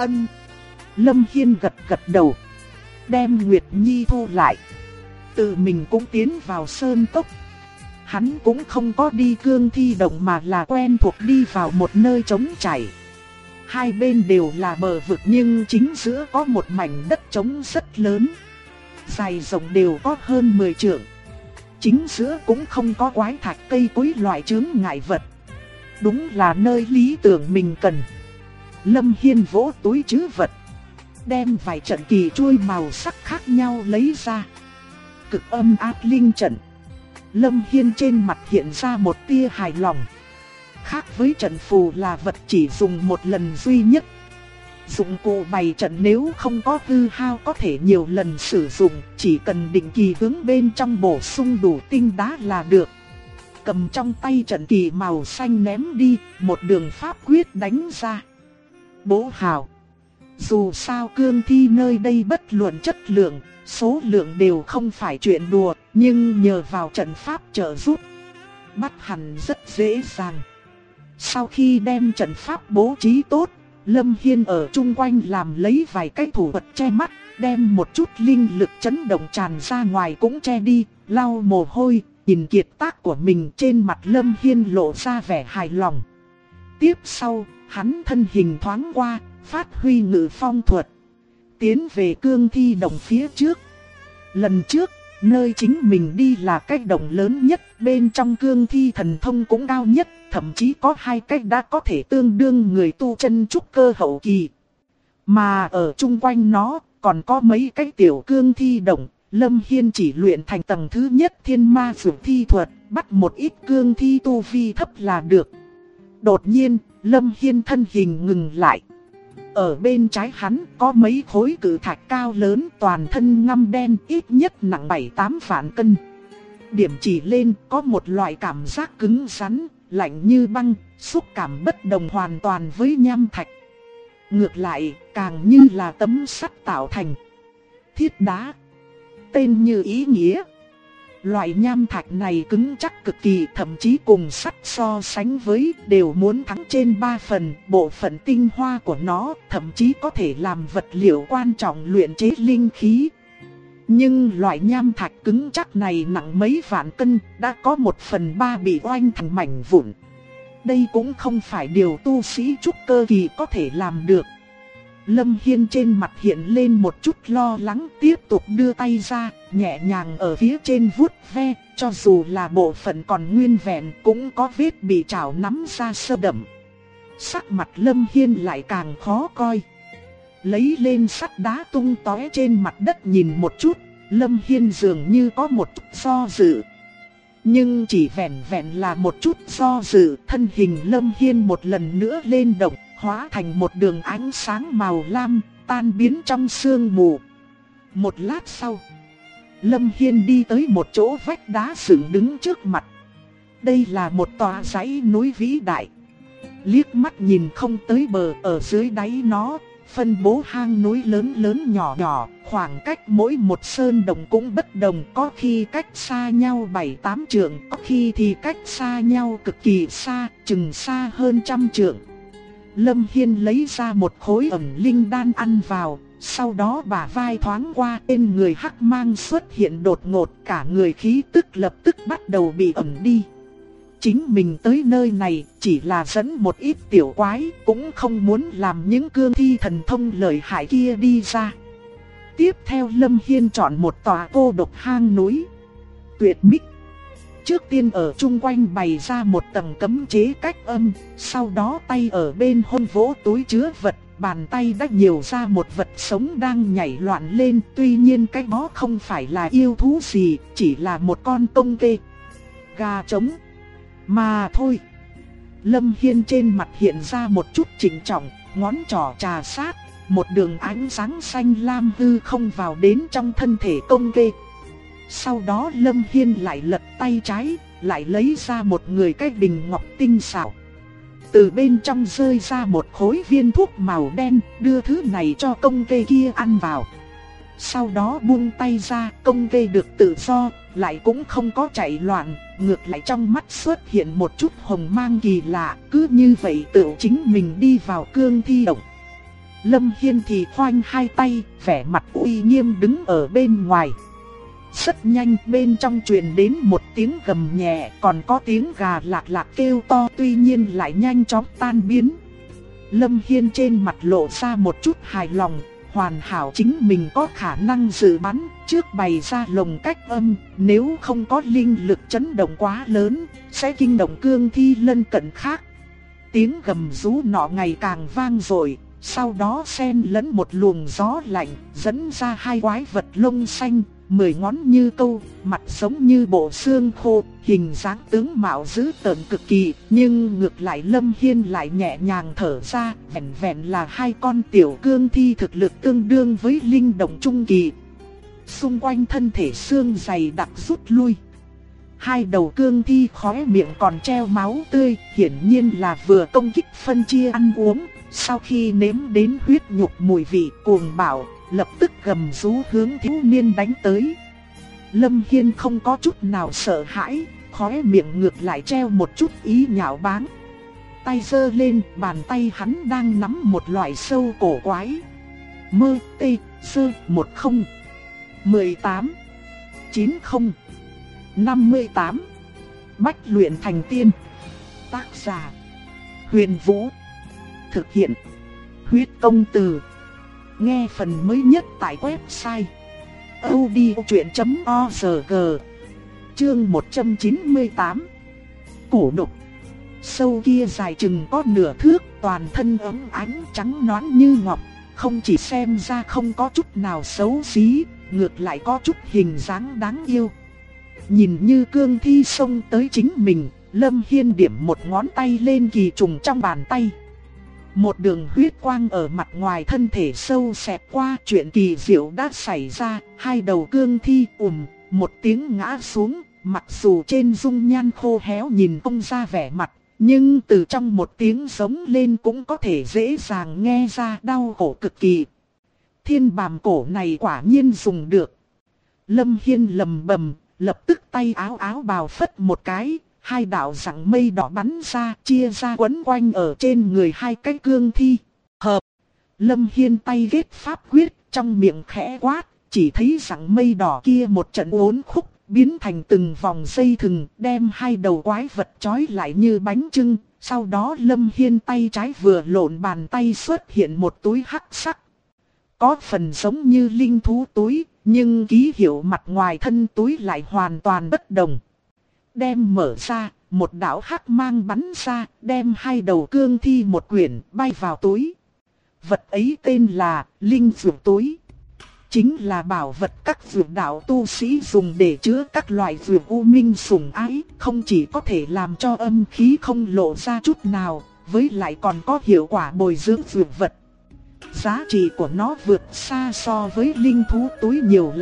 Lâm Hiên gật gật đầu, đem Nguyệt Nhi thu lại, tự mình cũng tiến vào sơn cốc. Hắn cũng không có đi cương thi động mà là quen thuộc đi vào một nơi trống trải. Hai bên đều là bờ vực nhưng chính giữa có một mảnh đất trống rất lớn, dài rộng đều có hơn 10 trượng. Chính giữa cũng không có quái thạch cây cối loại chướng ngại vật. Đúng là nơi lý tưởng mình cần. Lâm Hiên vỗ túi trữ vật, đem vài trận kỳ chuôi màu sắc khác nhau lấy ra. Cực âm áp linh trận. Lâm Hiên trên mặt hiện ra một tia hài lòng. Khác với trận phù là vật chỉ dùng một lần duy nhất. Dụng cụ bày trận nếu không có hư hao có thể nhiều lần sử dụng, chỉ cần định kỳ hướng bên trong bổ sung đủ tinh đá là được. Cầm trong tay trận kỳ màu xanh ném đi, một đường pháp quyết đánh ra. Bố hào. Dù sao cương thi nơi đây bất luận chất lượng, số lượng đều không phải chuyện đùa, nhưng nhờ vào trận pháp trợ giúp, bắt hẳn rất dễ dàng. Sau khi đem trận pháp bố trí tốt, Lâm Hiên ở chung quanh làm lấy vài cái thủ vật che mắt, đem một chút linh lực chấn động tràn ra ngoài cũng che đi, lau mồ hôi, nhìn kiệt tác của mình, trên mặt Lâm Hiên lộ ra vẻ hài lòng. Tiếp sau, hắn thân hình thoáng qua, phát huy ngự phong thuật, tiến về cương thi đồng phía trước. Lần trước, nơi chính mình đi là cái đồng lớn nhất, bên trong cương thi thần thông cũng cao nhất, thậm chí có hai cái đã có thể tương đương người tu chân trúc cơ hậu kỳ. Mà ở chung quanh nó, còn có mấy cái tiểu cương thi đồng. Lâm Hiên chỉ luyện thành tầng thứ nhất thiên ma dược thi thuật, bắt một ít cương thi tu vi thấp là được. Đột nhiên, Lâm Hiên thân hình ngừng lại. Ở bên trái hắn có mấy khối cự thạch cao lớn, toàn thân ngăm đen, ít nhất nặng 7-8 vạn cân. Điểm chỉ lên có một loại cảm giác cứng rắn, lạnh như băng, xúc cảm bất đồng hoàn toàn với nham thạch. Ngược lại, càng như là tấm sắt tạo thành. Thiết đá. Tên như ý nghĩa. Loại nham thạch này cứng chắc cực kỳ, thậm chí cùng sắt so sánh với đều muốn thắng trên 3 phần. Bộ phận tinh hoa của nó thậm chí có thể làm vật liệu quan trọng luyện chế linh khí. Nhưng loại nham thạch cứng chắc này nặng mấy vạn cân, đã có 1/3 bị oanh thành mảnh vụn. Đây cũng không phải điều tu sĩ trúc cơ kỳ có thể làm được. Lâm Hiên trên mặt hiện lên một chút lo lắng, tiếp tục đưa tay ra, nhẹ nhàng ở phía trên vuốt ve, cho dù là bộ phận còn nguyên vẹn cũng có vết bị chảo nắm ra sơ đậm. Sắc mặt Lâm Hiên lại càng khó coi. Lấy lên sắt đá tung tóe trên mặt đất nhìn một chút, Lâm Hiên dường như có một chút do dự. Nhưng chỉ vẹn vẹn là một chút do dự, thân hình Lâm Hiên một lần nữa lên động, hóa thành một đường ánh sáng màu lam, tan biến trong sương mù. Một lát sau, Lâm Hiên đi tới một chỗ vách đá dựng đứng trước mặt. Đây là một tòa dãy núi vĩ đại. Liếc mắt nhìn không tới bờ, ở dưới đáy nó phân bố hang núi lớn lớn nhỏ nhỏ, khoảng cách mỗi một sơn động cũng bất đồng, có khi cách xa nhau 7-8 trượng, có khi thì cách xa nhau cực kỳ xa, chừng xa hơn 100 trượng. Lâm Hiên lấy ra một khối ẩn linh đan ăn vào, sau đó bả vai thoáng qua, bên người hắc mang xuất hiện đột ngột, cả người khí tức lập tức bắt đầu bị ẩn đi. Chính mình tới nơi này chỉ là dẫn một ít tiểu quái, cũng không muốn làm những cương thi thần thông lợi hại kia đi ra. Tiếp theo Lâm Hiên chọn một tòa cô độc hang núi tuyệt bích. Trước tiên ở chung quanh bày ra một tầng cấm chế cách âm, sau đó tay ở bên hông vỗ túi chứa vật, bàn tay đã nhiều ra một vật sống đang nhảy loạn lên. Tuy nhiên cái đó không phải là yêu thú gì, chỉ là một con công kê, gà trống mà thôi. Lâm Hiên trên mặt hiện ra một chút trịnh trọng, ngón trỏ trà sát, một đường ánh sáng xanh lam hư không vào đến trong thân thể công kê. Sau đó Lâm Hiên lại lật tay trái, lại lấy ra một người cái bình ngọc tinh xảo. Từ bên trong rơi ra một khối viên thuốc màu đen, đưa thứ này cho công kê kia ăn vào. Sau đó buông tay ra, công kê được tự do, lại cũng không có chạy loạn, ngược lại trong mắt xuất hiện một chút hồng mang kỳ lạ, cứ như vậy tự chính mình đi vào cương thi động. Lâm Hiên thì khoanh hai tay, vẻ mặt uy nghiêm đứng ở bên ngoài. Rất nhanh bên trong truyền đến một tiếng gầm nhẹ, còn có tiếng gà lạc lạc kêu to, tuy nhiên lại nhanh chóng tan biến. Lâm Hiên trên mặt lộ ra một chút hài lòng, hoàn hảo chính mình có khả năng dự bắn, trước bày ra lồng cách âm, nếu không có linh lực chấn động quá lớn, sẽ kinh động cương thi lân cận khác. Tiếng gầm rú nọ ngày càng vang dội, sau đó xen lẫn một luồng gió lạnh, dẫn ra hai quái vật lông xanh, 10 ngón như câu, mặt giống như bộ xương khô, hình dáng tướng mạo dữ tợn cực kỳ, nhưng ngược lại Lâm Hiên lại nhẹ nhàng thở ra, vẻn vẹn là hai con tiểu cương thi thực lực tương đương với linh động trung kỳ. Xung quanh thân thể xương dày đặc rút lui. Hai đầu cương thi khóe miệng còn treo máu tươi, hiển nhiên là vừa công kích phân chia ăn uống, sau khi nếm đến huyết nhục mùi vị cuồng bạo, lập tức gầm rú hướng thiếu niên đánh tới. Lâm Hiên không có chút nào sợ hãi, khóe miệng ngược lại treo một chút ý nhạo báng. Tay giơ lên, bàn tay hắn đang nắm một loại sâu cổ quái. Mơ tê sơ 10 18 90 58. Bách luyện thành tiên. Tác giả Huyền Vũ. Thực hiện Huyết Công Từ. Nghe phần mới nhất tại website audiochuyện.org. Chương 198. Cổ độc. Sâu kia dài chừng có nửa thước, toàn thân óng ánh trắng nõn như ngọc, không chỉ xem ra không có chút nào xấu xí, ngược lại có chút hình dáng đáng yêu. Nhìn như cương thi xông tới chính mình, Lâm Hiên điểm một ngón tay lên kỳ trùng trong bàn tay. Một đường huyết quang ở mặt ngoài thân thể sâu xẹt qua, chuyện kỳ diệu đã xảy ra, hai đầu cương thi một tiếng ngã xuống, mặc dù trên dung nhan khô héo nhìn không ra vẻ mặt, nhưng từ trong một tiếng giống lên cũng có thể dễ dàng nghe ra đau khổ cực kỳ. Thiên bàm cổ này quả nhiên dùng được. Lâm Hiên lầm bầm, lập tức tay áo bào phất một cái. Hai đạo rặng mây đỏ bắn ra, chia ra quấn quanh ở trên người hai cái cương thi. Hợp. Lâm Hiên tay ghét pháp quyết, trong miệng khẽ quát, chỉ thấy rặng mây đỏ kia một trận uốn khúc, biến thành từng vòng dây thừng, đem hai đầu quái vật trói lại như bánh chưng. Sau đó Lâm Hiên tay trái vừa lộn, bàn tay xuất hiện một túi hắc sắc. Có phần giống như linh thú túi, nhưng ký hiệu mặt ngoài thân túi lại hoàn toàn bất đồng. Đem mở ra, một đạo hắc mang bắn ra, đem hai đầu cương thi một quyển bay vào túi. Vật ấy tên là linh dược túi. Chính là bảo vật các dược đạo tu sĩ dùng để chứa các loại dược u minh sủng ái, không chỉ có thể làm cho âm khí không lộ ra chút nào, với lại còn có hiệu quả bồi dưỡng dược vật. Giá trị của nó vượt xa so với linh thú túi nhiều lắm,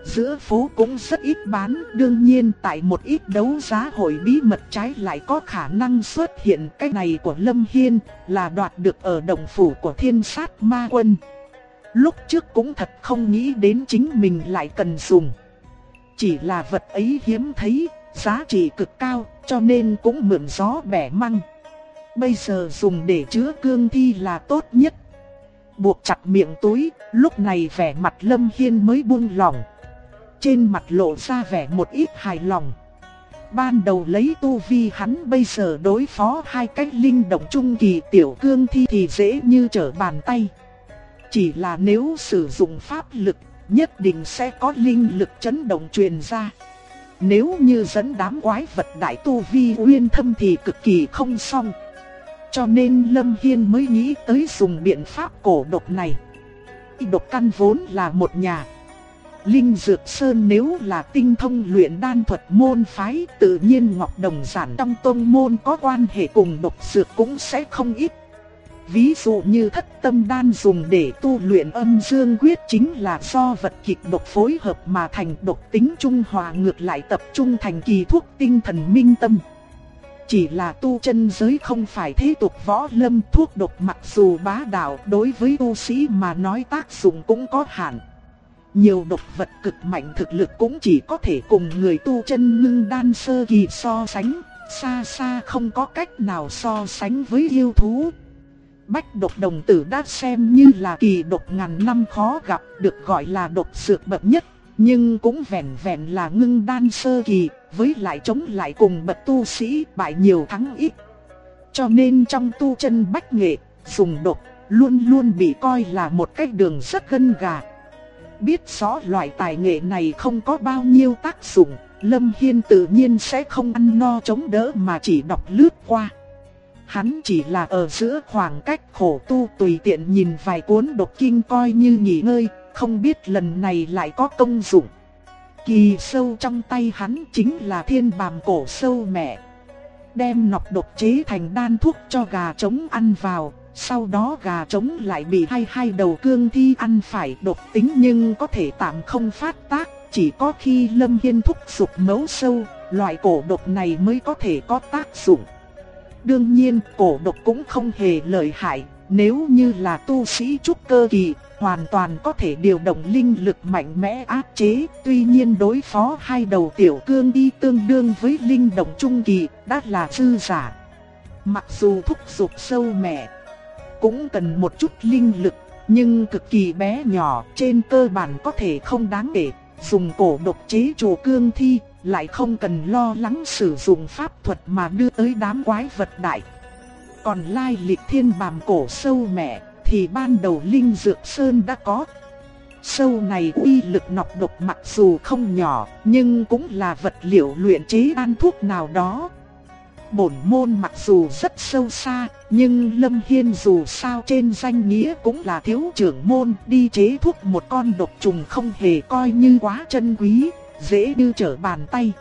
giữa phố cũng rất ít bán. Đương nhiên tại một ít đấu giá hội bí mật trái lại có khả năng xuất hiện. Cái này của Lâm Hiên là đoạt được ở động phủ của Thiên Sát Ma Quân. Lúc trước cũng thật không nghĩ đến chính mình lại cần dùng. Chỉ là vật ấy hiếm thấy, giá trị cực cao, cho nên cũng mượn gió bẻ măng. Bây giờ dùng để chứa cương thi là tốt nhất. Buộc chặt miệng túi, lúc này vẻ mặt Lâm Hiên mới buông lỏng. Trên mặt lộ ra vẻ một ít hài lòng. Ban đầu lấy tu vi hắn bây giờ đối phó hai cái linh động trung kỳ tiểu cương thi thì dễ như trở bàn tay. Chỉ là nếu sử dụng pháp lực, nhất định sẽ có linh lực chấn động truyền ra. Nếu như dẫn đám quái vật đại tu vi uyên thâm thì cực kỳ không xong. Cho nên Lâm Hiên mới nghĩ tới dùng biện pháp cổ độc này. Độc căn vốn là một nhà. Linh Dược Sơn nếu là tinh thông luyện đan thuật môn phái, tự nhiên Ngọc Đồng Giản trong tông môn có quan hệ cùng độc dược cũng sẽ không ít. Ví dụ như Thất Tâm Đan dùng để tu luyện Âm Dương Quyết chính là do vật kịch độc phối hợp mà thành, độc tính trung hòa ngược lại tập trung thành kỳ thuốc tinh thần minh tâm. Chỉ là tu chân giới không phải thế tục võ lâm, thuốc độc mặc dù bá đạo đối với tu sĩ mà nói tác dụng cũng có hạn. Nhiều độc vật cực mạnh thực lực cũng chỉ có thể cùng người tu chân ngưng đan sơ kỳ so sánh, xa xa không có cách nào so sánh với yêu thú. Bách độc đồng tử đã xem như là kỳ độc ngàn năm khó gặp, được gọi là độc dược bậc nhất, nhưng cũng vẹn vẹn là ngưng đan sơ kỳ, với lại chống lại cùng bậc tu sĩ bại nhiều thắng ít. Cho nên trong tu chân bách nghệ, dùng độc luôn luôn bị coi là một cách đường rất gân gà. Biết rõ loại tài nghệ này không có bao nhiêu tác dụng, Lâm Hiên tự nhiên sẽ không ăn no chống đỡ mà chỉ đọc lướt qua. Hắn chỉ là ở giữa khoảng cách khổ tu tùy tiện nhìn vài cuốn độc kinh coi như nghỉ ngơi, không biết lần này lại có công dụng. Kỳ sâu trong tay hắn chính là thiên bàm cổ sâu mẹ. Đem nọc độc chế thành đan thuốc cho gà trống ăn vào, sau đó gà trống lại bị hai đầu cương thi ăn phải, độc tính nhưng có thể tạm không phát tác. Chỉ có khi Lâm Hiên thúc giục mấu sâu, loại cổ độc này mới có thể có tác dụng. Đương nhiên cổ độc cũng không hề lợi hại, nếu như là tu sĩ trúc cơ kỳ, hoàn toàn có thể điều động linh lực mạnh mẽ áp chế. Tuy nhiên đối phó hai đầu tiểu cương thi tương đương với linh động trung kỳ, đã là dư giả. Mặc dù thúc giục sâu mẹ cũng cần một chút linh lực, nhưng cực kỳ bé nhỏ, trên cơ bản có thể không đáng kể. Dùng cổ độc chế trụ cương thi, lại không cần lo lắng sử dụng pháp thuật mà đưa tới đám quái vật đại. Còn lai lịch thiên bàm cổ sâu mẹ thì ban đầu Linh Dược Sơn đã có. Sâu này uy lực nọc độc mặc dù không nhỏ, nhưng cũng là vật liệu luyện chế đan thuốc nào đó. Bổn môn mặc dù rất sâu xa, nhưng Lâm Hiên dù sao trên danh nghĩa cũng là thiếu trưởng môn, đi chế thuốc một con độc trùng không hề coi như quá trân quý, dễ như trở bàn tay.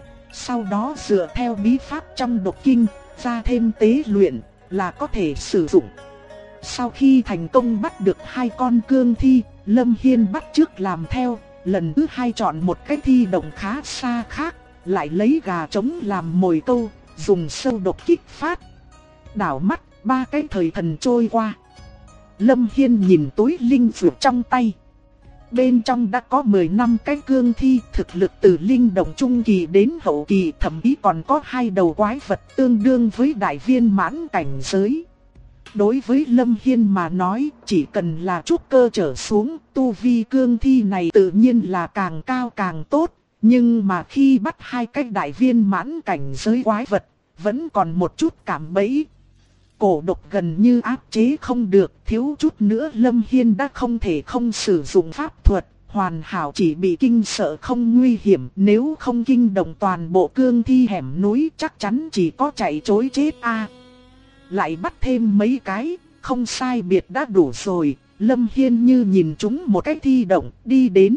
Sau đó dựa theo bí pháp trong độc kinh, ra thêm tế luyện là có thể sử dụng. Sau khi thành công bắt được hai con cương thi, Lâm Hiên bắt chước làm theo, lần thứ hai chọn một cái thi động khá xa khác, lại lấy gà trống làm mồi câu, dùng sâu độc kích phát. Đảo mắt, ba cái thời thần trôi qua. Lâm Hiên nhìn túi linh dược trong tay. Bên trong đã có 10 năm cái cương thi, thực lực từ linh động trung kỳ đến hậu kỳ, thậm chí còn có hai đầu quái vật tương đương với đại viên mãn cảnh giới. Đối với Lâm Hiên mà nói, chỉ cần là trúc cơ trở xuống, tu vi cương thi này tự nhiên là càng cao càng tốt. Nhưng mà khi bắt hai cái đại viên mãn cảnh giới quái vật, vẫn còn một chút cảm bẫy. Cổ độc gần như áp chế không được, thiếu chút nữa Lâm Hiên đã không thể không sử dụng pháp thuật, hoàn hảo chỉ bị kinh sợ không nguy hiểm, nếu không kinh động toàn bộ cương thi hẻm núi chắc chắn chỉ có chạy trối chết a. Lại bắt thêm mấy cái, không sai biệt đã đủ rồi. Lâm Hiên như nhìn chúng một cái thi động, đi đến.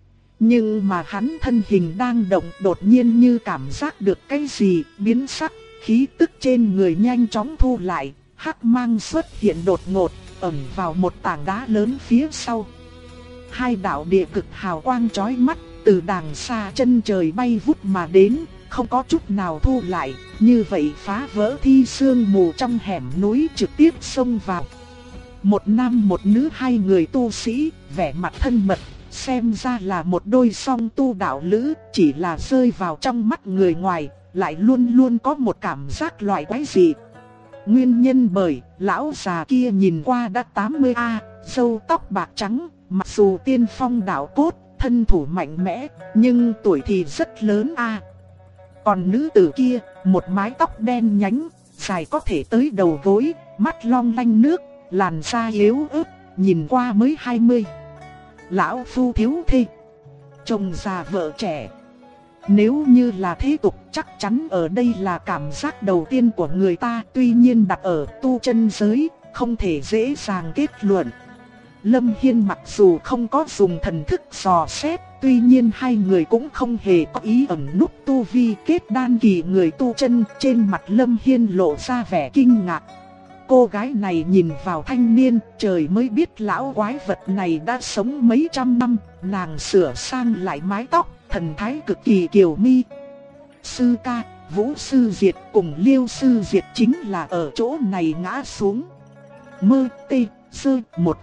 Nhưng mà hắn thân hình đang động, đột nhiên như cảm giác được cái gì, biến sắc, khí tức trên người nhanh chóng thu lại, hắc mang xuất hiện đột ngột, ẩn vào một tảng đá lớn phía sau. Hai đạo địa cực hào quang chói mắt, từ đàng xa chân trời bay vút mà đến, không có chút nào thu lại, như vậy phá vỡ thi sương mù trong hẻm núi trực tiếp xông vào. Một nam một nữ, hai người tu sĩ, vẻ mặt thân mật, xem ra là một đôi song tu đạo lữ, chỉ là rơi vào trong mắt người ngoài, lại luôn luôn có một cảm giác loại quái dị. Nguyên nhân bởi, lão già kia nhìn qua đã 80A, râu tóc bạc trắng, mặc dù tiên phong đạo cốt, thân thủ mạnh mẽ, nhưng tuổi thì rất lớn a. Còn nữ tử kia, một mái tóc đen nhánh, dài có thể tới đầu gối, mắt long lanh nước, làn da yếu ớt, nhìn qua mới 20. Lão phu thiếu thê, chồng già vợ trẻ. Nếu như là thế tục, chắc chắn ở đây là cảm giác đầu tiên của người ta, tuy nhiên đặt ở tu chân giới, không thể dễ dàng kết luận. Lâm Hiên mặc dù không có dùng thần thức dò xét, tuy nhiên hai người cũng không hề có ý ẩn núp tu vi kết đan kỳ người tu chân. Trên mặt Lâm Hiên lộ ra vẻ kinh ngạc. Cô gái này nhìn vào thanh niên, trời mới biết lão quái vật này đã sống mấy trăm năm. Nàng sửa sang lại mái tóc, thần thái cực kỳ kiều mi. Sư ca, Vũ Sư Diệt cùng Liêu Sư Diệt chính là ở chỗ này ngã xuống. Mơ tê sơ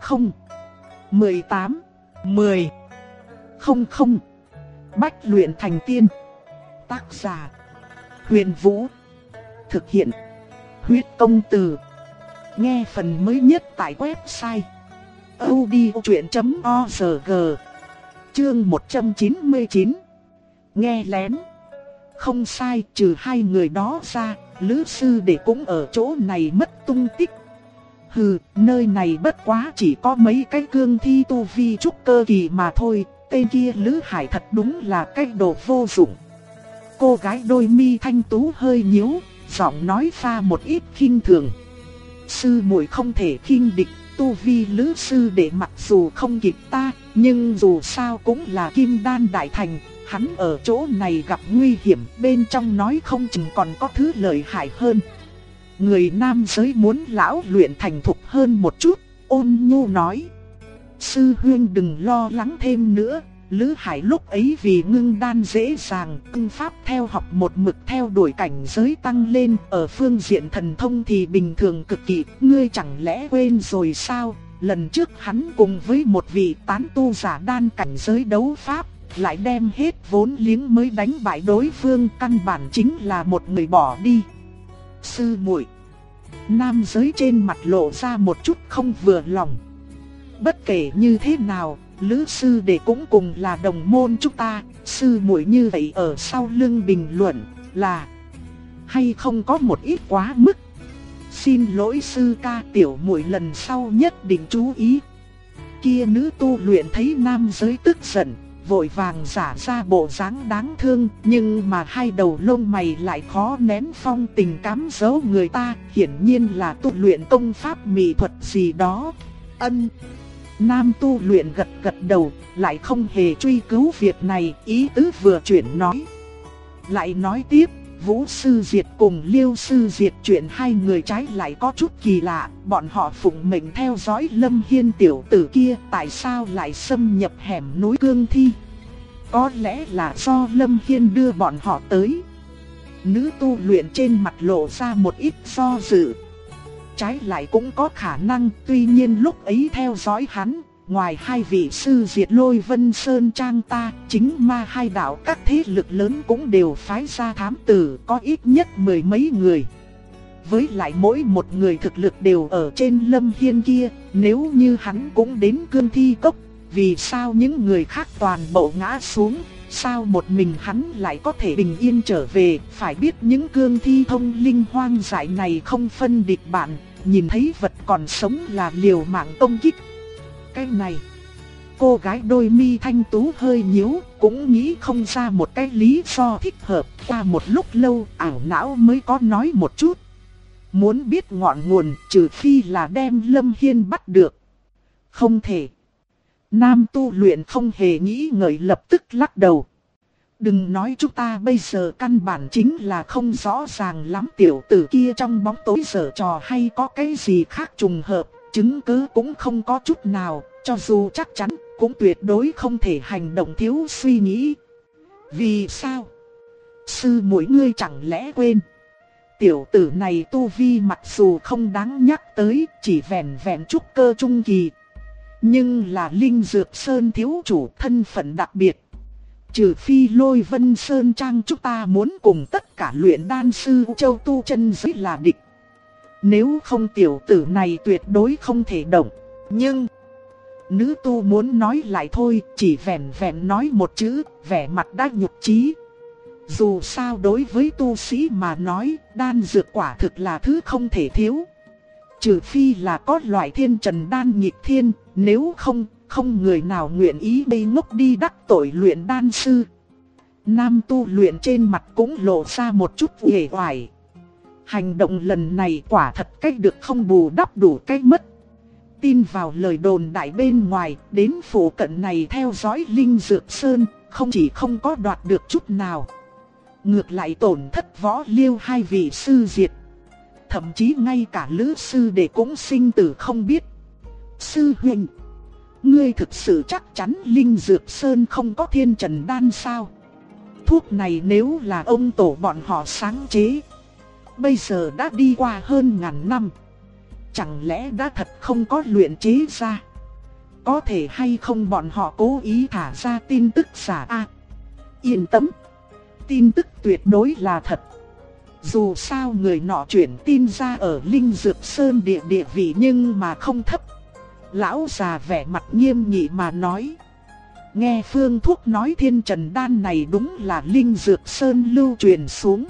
10 18 10 Bách luyện thành tiên. Tác giả Huyền Vũ. Thực hiện Huyết Công Từ. Nghe phần mới nhất tại website audiochuyện.org. Chương 199. Nghe lén. Không sai, trừ hai người đó ra, Lữ Sư Đệ cũng ở chỗ này mất tung tích. Hừ, nơi này bất quá chỉ có mấy cái cương thi tu vi trúc cơ kỳ mà thôi, tên kia Lữ Hải thật đúng là cái đồ vô dụng. Cô gái đôi mi thanh tú hơi nhíu, giọng nói pha một ít khinh thường. Sư muội không thể khinh địch, tu vi Lữ Sư Đệ mặc dù không kịp ta, nhưng dù sao cũng là kim đan đại thành, hắn ở chỗ này gặp nguy hiểm, bên trong nói không chừng còn có thứ lợi hại hơn. Người nam giới muốn lão luyện thành thục hơn một chút, ôn nhu nói. Sư huynh đừng lo lắng thêm nữa, Lữ Hải lúc ấy vì ngưng đan dễ dàng, cưng pháp theo học một mực theo đuổi cảnh giới tăng lên, ở phương diện thần thông thì bình thường cực kỳ, ngươi chẳng lẽ quên rồi sao? Lần trước hắn cùng với một vị tán tu giả đan cảnh giới đấu pháp, lại đem hết vốn liếng mới đánh bại đối phương, căn bản chính là một người bỏ đi. Sư muội. Nam giới trên mặt lộ ra một chút không vừa lòng. Bất kể như thế nào, Lữ Sư Đệ cũng cùng là đồng môn chúng ta, sư muội như vậy ở sau lưng bình luận là hay không có một ít quá mức. Xin lỗi sư ca, tiểu muội lần sau nhất định chú ý. Kia nữ tu luyện thấy nam giới tức giận, vội vàng giả ra bộ dáng đáng thương, nhưng mà hai đầu lông mày lại khó nén phong tình cám dỗ người ta, hiển nhiên là tu luyện công pháp mỹ thuật gì đó. Ân. Nam tu luyện gật gật đầu, lại không hề truy cứu việc này, ý tứ vừa chuyển nói. Lại nói tiếp, Vũ Sư Diệt cùng Liêu Sư Diệt chuyện hai người trái lại có chút kỳ lạ, bọn họ phụng mệnh theo dõi Lâm Hiên tiểu tử kia, tại sao lại xâm nhập hẻm núi cương thi? Có lẽ là do Lâm Hiên đưa bọn họ tới. Nữ tu luyện trên mặt lộ ra một ít do dự. Trái lại cũng có khả năng, tuy nhiên lúc ấy theo dõi hắn, ngoài hai vị sư diệt Lôi Vân Sơn Trang ta, chính ma hai đạo các thế lực lớn cũng đều phái ra thám tử, có ít nhất mười mấy người. Với lại mỗi một người thực lực đều ở trên Lâm Hiên kia, nếu như hắn cũng đến cương thi cốc, vì sao những người khác toàn bộ ngã xuống, sao một mình hắn lại có thể bình yên trở về? Phải biết những cương thi thông linh hoang dại này không phân địch bạn, nhìn thấy vật còn sống là liều mạng công kích. Cái này, cô gái đôi mi thanh tú hơi nhíu, cũng nghĩ không ra một cái lý do thích hợp. Qua một lúc lâu, ảo não mới có nói một chút. Muốn biết ngọn nguồn, trừ phi là đem Lâm Hiên bắt được. Không thể. Nam tu luyện không hề nghĩ ngợi lập tức lắc đầu. Đừng nói chúng ta bây giờ căn bản chính là không rõ ràng lắm tiểu tử kia trong bóng tối giở trò hay có cái gì khác trùng hợp, chứng cứ cũng không có chút nào, cho dù chắc chắn cũng tuyệt đối không thể hành động thiếu suy nghĩ. Vì sao? Sư muội ngươi chẳng lẽ quên? Tiểu tử này tu vi mặc dù không đáng nhắc tới, chỉ vẹn vẹn trúc cơ trung kỳ. Nhưng là Linh Dược Sơn thiếu chủ, thân phận đặc biệt. Trừ phi Lôi Vân Sơn Trang chúng ta muốn cùng tất cả luyện đan sư châu tu chân giới là địch. Nếu không tiểu tử này tuyệt đối không thể động. Nhưng nữ tu muốn nói lại thôi, chỉ vẹn vẹn nói một chữ, vẻ mặt đã nhục chí. Dù sao đối với tu sĩ mà nói, đan dược quả thực là thứ không thể thiếu. Trừ phi là có loại thiên trần đan nghịch thiên, nếu không, không người nào nguyện ý ngây ngốc đi đắc tội luyện đan sư. Nam tu luyện trên mặt cũng lộ ra một chút uể oải. Hành động lần này quả thật cách được không bù đắp đủ cách mất. Tin vào lời đồn đại bên ngoài, đến phủ cận này theo dõi Linh Dược Sơn, không chỉ không có đoạt được chút nào. Ngược lại tổn thất Võ Liêu hai vị sư diệt. Thậm chí ngay cả lữ sư đệ cũng sinh tử không biết. Sư huynh, ngươi thực sự chắc chắn Linh Dược Sơn không có thiên trần đan sao? Thuốc này nếu là ông tổ bọn họ sáng chế, bây giờ đã đi qua hơn ngàn năm. Chẳng lẽ đã thật không có luyện chế ra? Có thể hay không bọn họ cố ý thả ra tin tức giả a? Yên tâm, tin tức tuyệt đối là thật. Dù sao người nọ chuyển tin ra ở Linh Dược Sơn địa vị nhưng mà không thấp. Lão già vẻ mặt nghiêm nghị mà nói. Nghe phương thuốc nói thiên trần đan này đúng là Linh Dược Sơn lưu truyền xuống.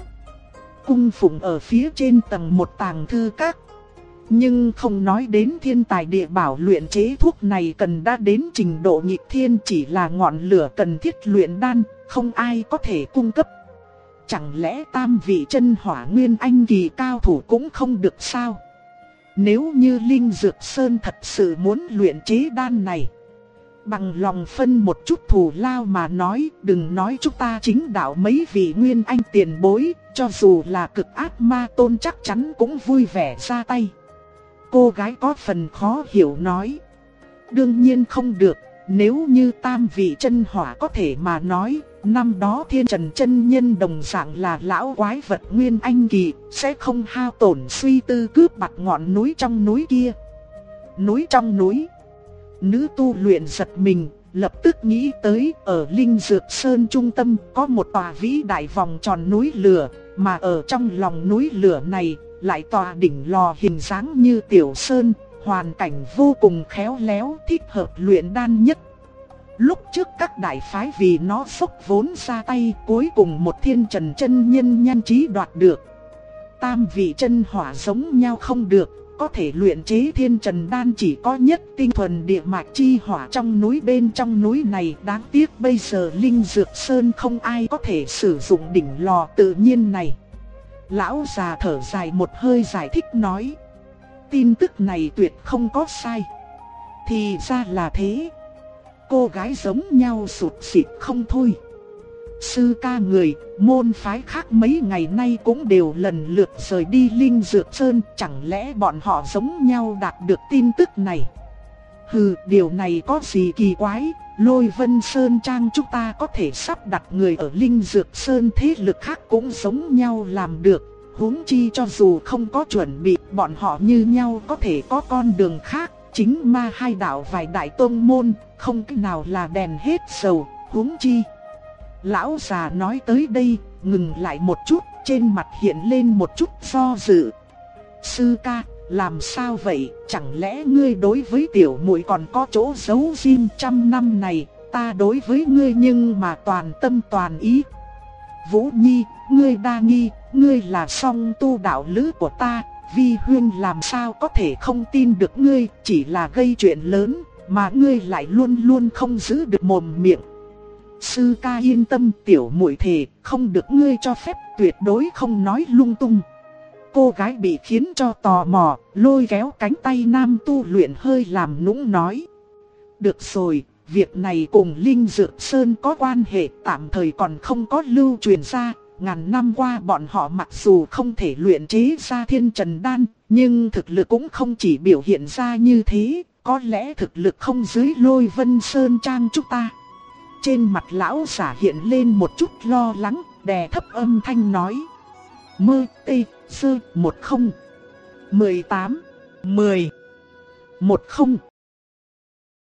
Cung phụng ở phía trên tầng một tàng thư các. Nhưng không nói đến thiên tài địa bảo luyện chế thuốc này cần đã đến trình độ nghịch thiên, chỉ là ngọn lửa cần thiết luyện đan, không ai có thể cung cấp. Chẳng lẽ tam vị chân hỏa nguyên anh kỳ cao thủ cũng không được sao? Nếu như Linh Dược Sơn thật sự muốn luyện chế đan này, bằng lòng phân một chút thù lao mà nói, đừng nói chúng ta chính đạo mấy vị nguyên anh tiền bối, cho dù là cực ác ma tôn chắc chắn cũng vui vẻ ra tay. Cô gái có phần khó hiểu nói. Đương nhiên không được, nếu như tam vị chân hỏa có thể mà nói, năm đó thiên trần chân nhân đồng dạng là lão quái vật nguyên anh kỳ, sẽ không hao tổn suy tư cướp bặt ngọn núi trong núi kia. Núi trong núi. Nữ tu luyện giật mình, lập tức nghĩ tới ở Linh Dược Sơn trung tâm có một tòa vĩ đại vòng tròn núi lửa, mà ở trong lòng núi lửa này lại tòa đỉnh lò hình dáng như tiểu sơn, hoàn cảnh vô cùng khéo léo, thích hợp luyện đan nhất. Lúc trước các đại phái vì nó sốc vốn ra tay, cuối cùng một thiên trần chân nhân nhanh trí đoạt được. Tam vị chân hỏa giống nhau không được, có thể luyện chế thiên trần đan chỉ có nhất tinh thuần địa mạch chi hỏa trong núi, bên trong núi này. Đáng tiếc bây giờ Linh Dược Sơn không ai có thể sử dụng đỉnh lò tự nhiên này. Lão già thở dài một hơi giải thích nói. Tin tức này tuyệt không có sai. Thì ra là thế. Cô gái giống nhau sụt sịt không thôi. Sư ca người, môn phái khác mấy ngày nay cũng đều lần lượt rời đi Linh Dược Sơn. Chẳng lẽ bọn họ giống nhau đạt được tin tức này? Hừ, điều này có gì kỳ quái. Lôi Vân Sơn Trang chúng ta có thể sắp đặt người ở Linh Dược Sơn, thế lực khác cũng giống nhau làm được. Huống chi cho dù không có chuẩn bị, bọn họ như nhau có thể có con đường khác. Chính ma hai đạo vài đại tông môn, không cái nào là đèn hết dầu, huống chi. Lão già nói tới đây, ngừng lại một chút, trên mặt hiện lên một chút do dự. Sư ca, làm sao vậy, chẳng lẽ ngươi đối với tiểu muội còn có chỗ giấu riêng? Trăm năm này, ta đối với ngươi nhưng mà toàn tâm toàn ý. Vũ Nhi, ngươi đa nghi, ngươi là song tu đạo lữ của ta, Vi Huyên làm sao có thể không tin được ngươi, chỉ là gây chuyện lớn, mà ngươi lại luôn luôn không giữ được mồm miệng. Sư ca yên tâm, tiểu muội thề, không được ngươi cho phép, tuyệt đối không nói lung tung. Cô gái bị khiến cho tò mò, lôi kéo cánh tay nam tu luyện hơi làm nũng nói. Được rồi, việc này cùng Linh Dược Sơn có quan hệ, tạm thời còn không có lưu truyền ra. Ngàn năm qua bọn họ mặc dù không thể luyện chế ra thiên trần đan, nhưng thực lực cũng không chỉ biểu hiện ra như thế. có lẽ thực lực không dưới Lôi Vân Sơn Trang chúng ta. Trên mặt lão giả hiện lên một chút lo lắng, đè thấp âm thanh nói. Mơ tê sơ 10 18 10 10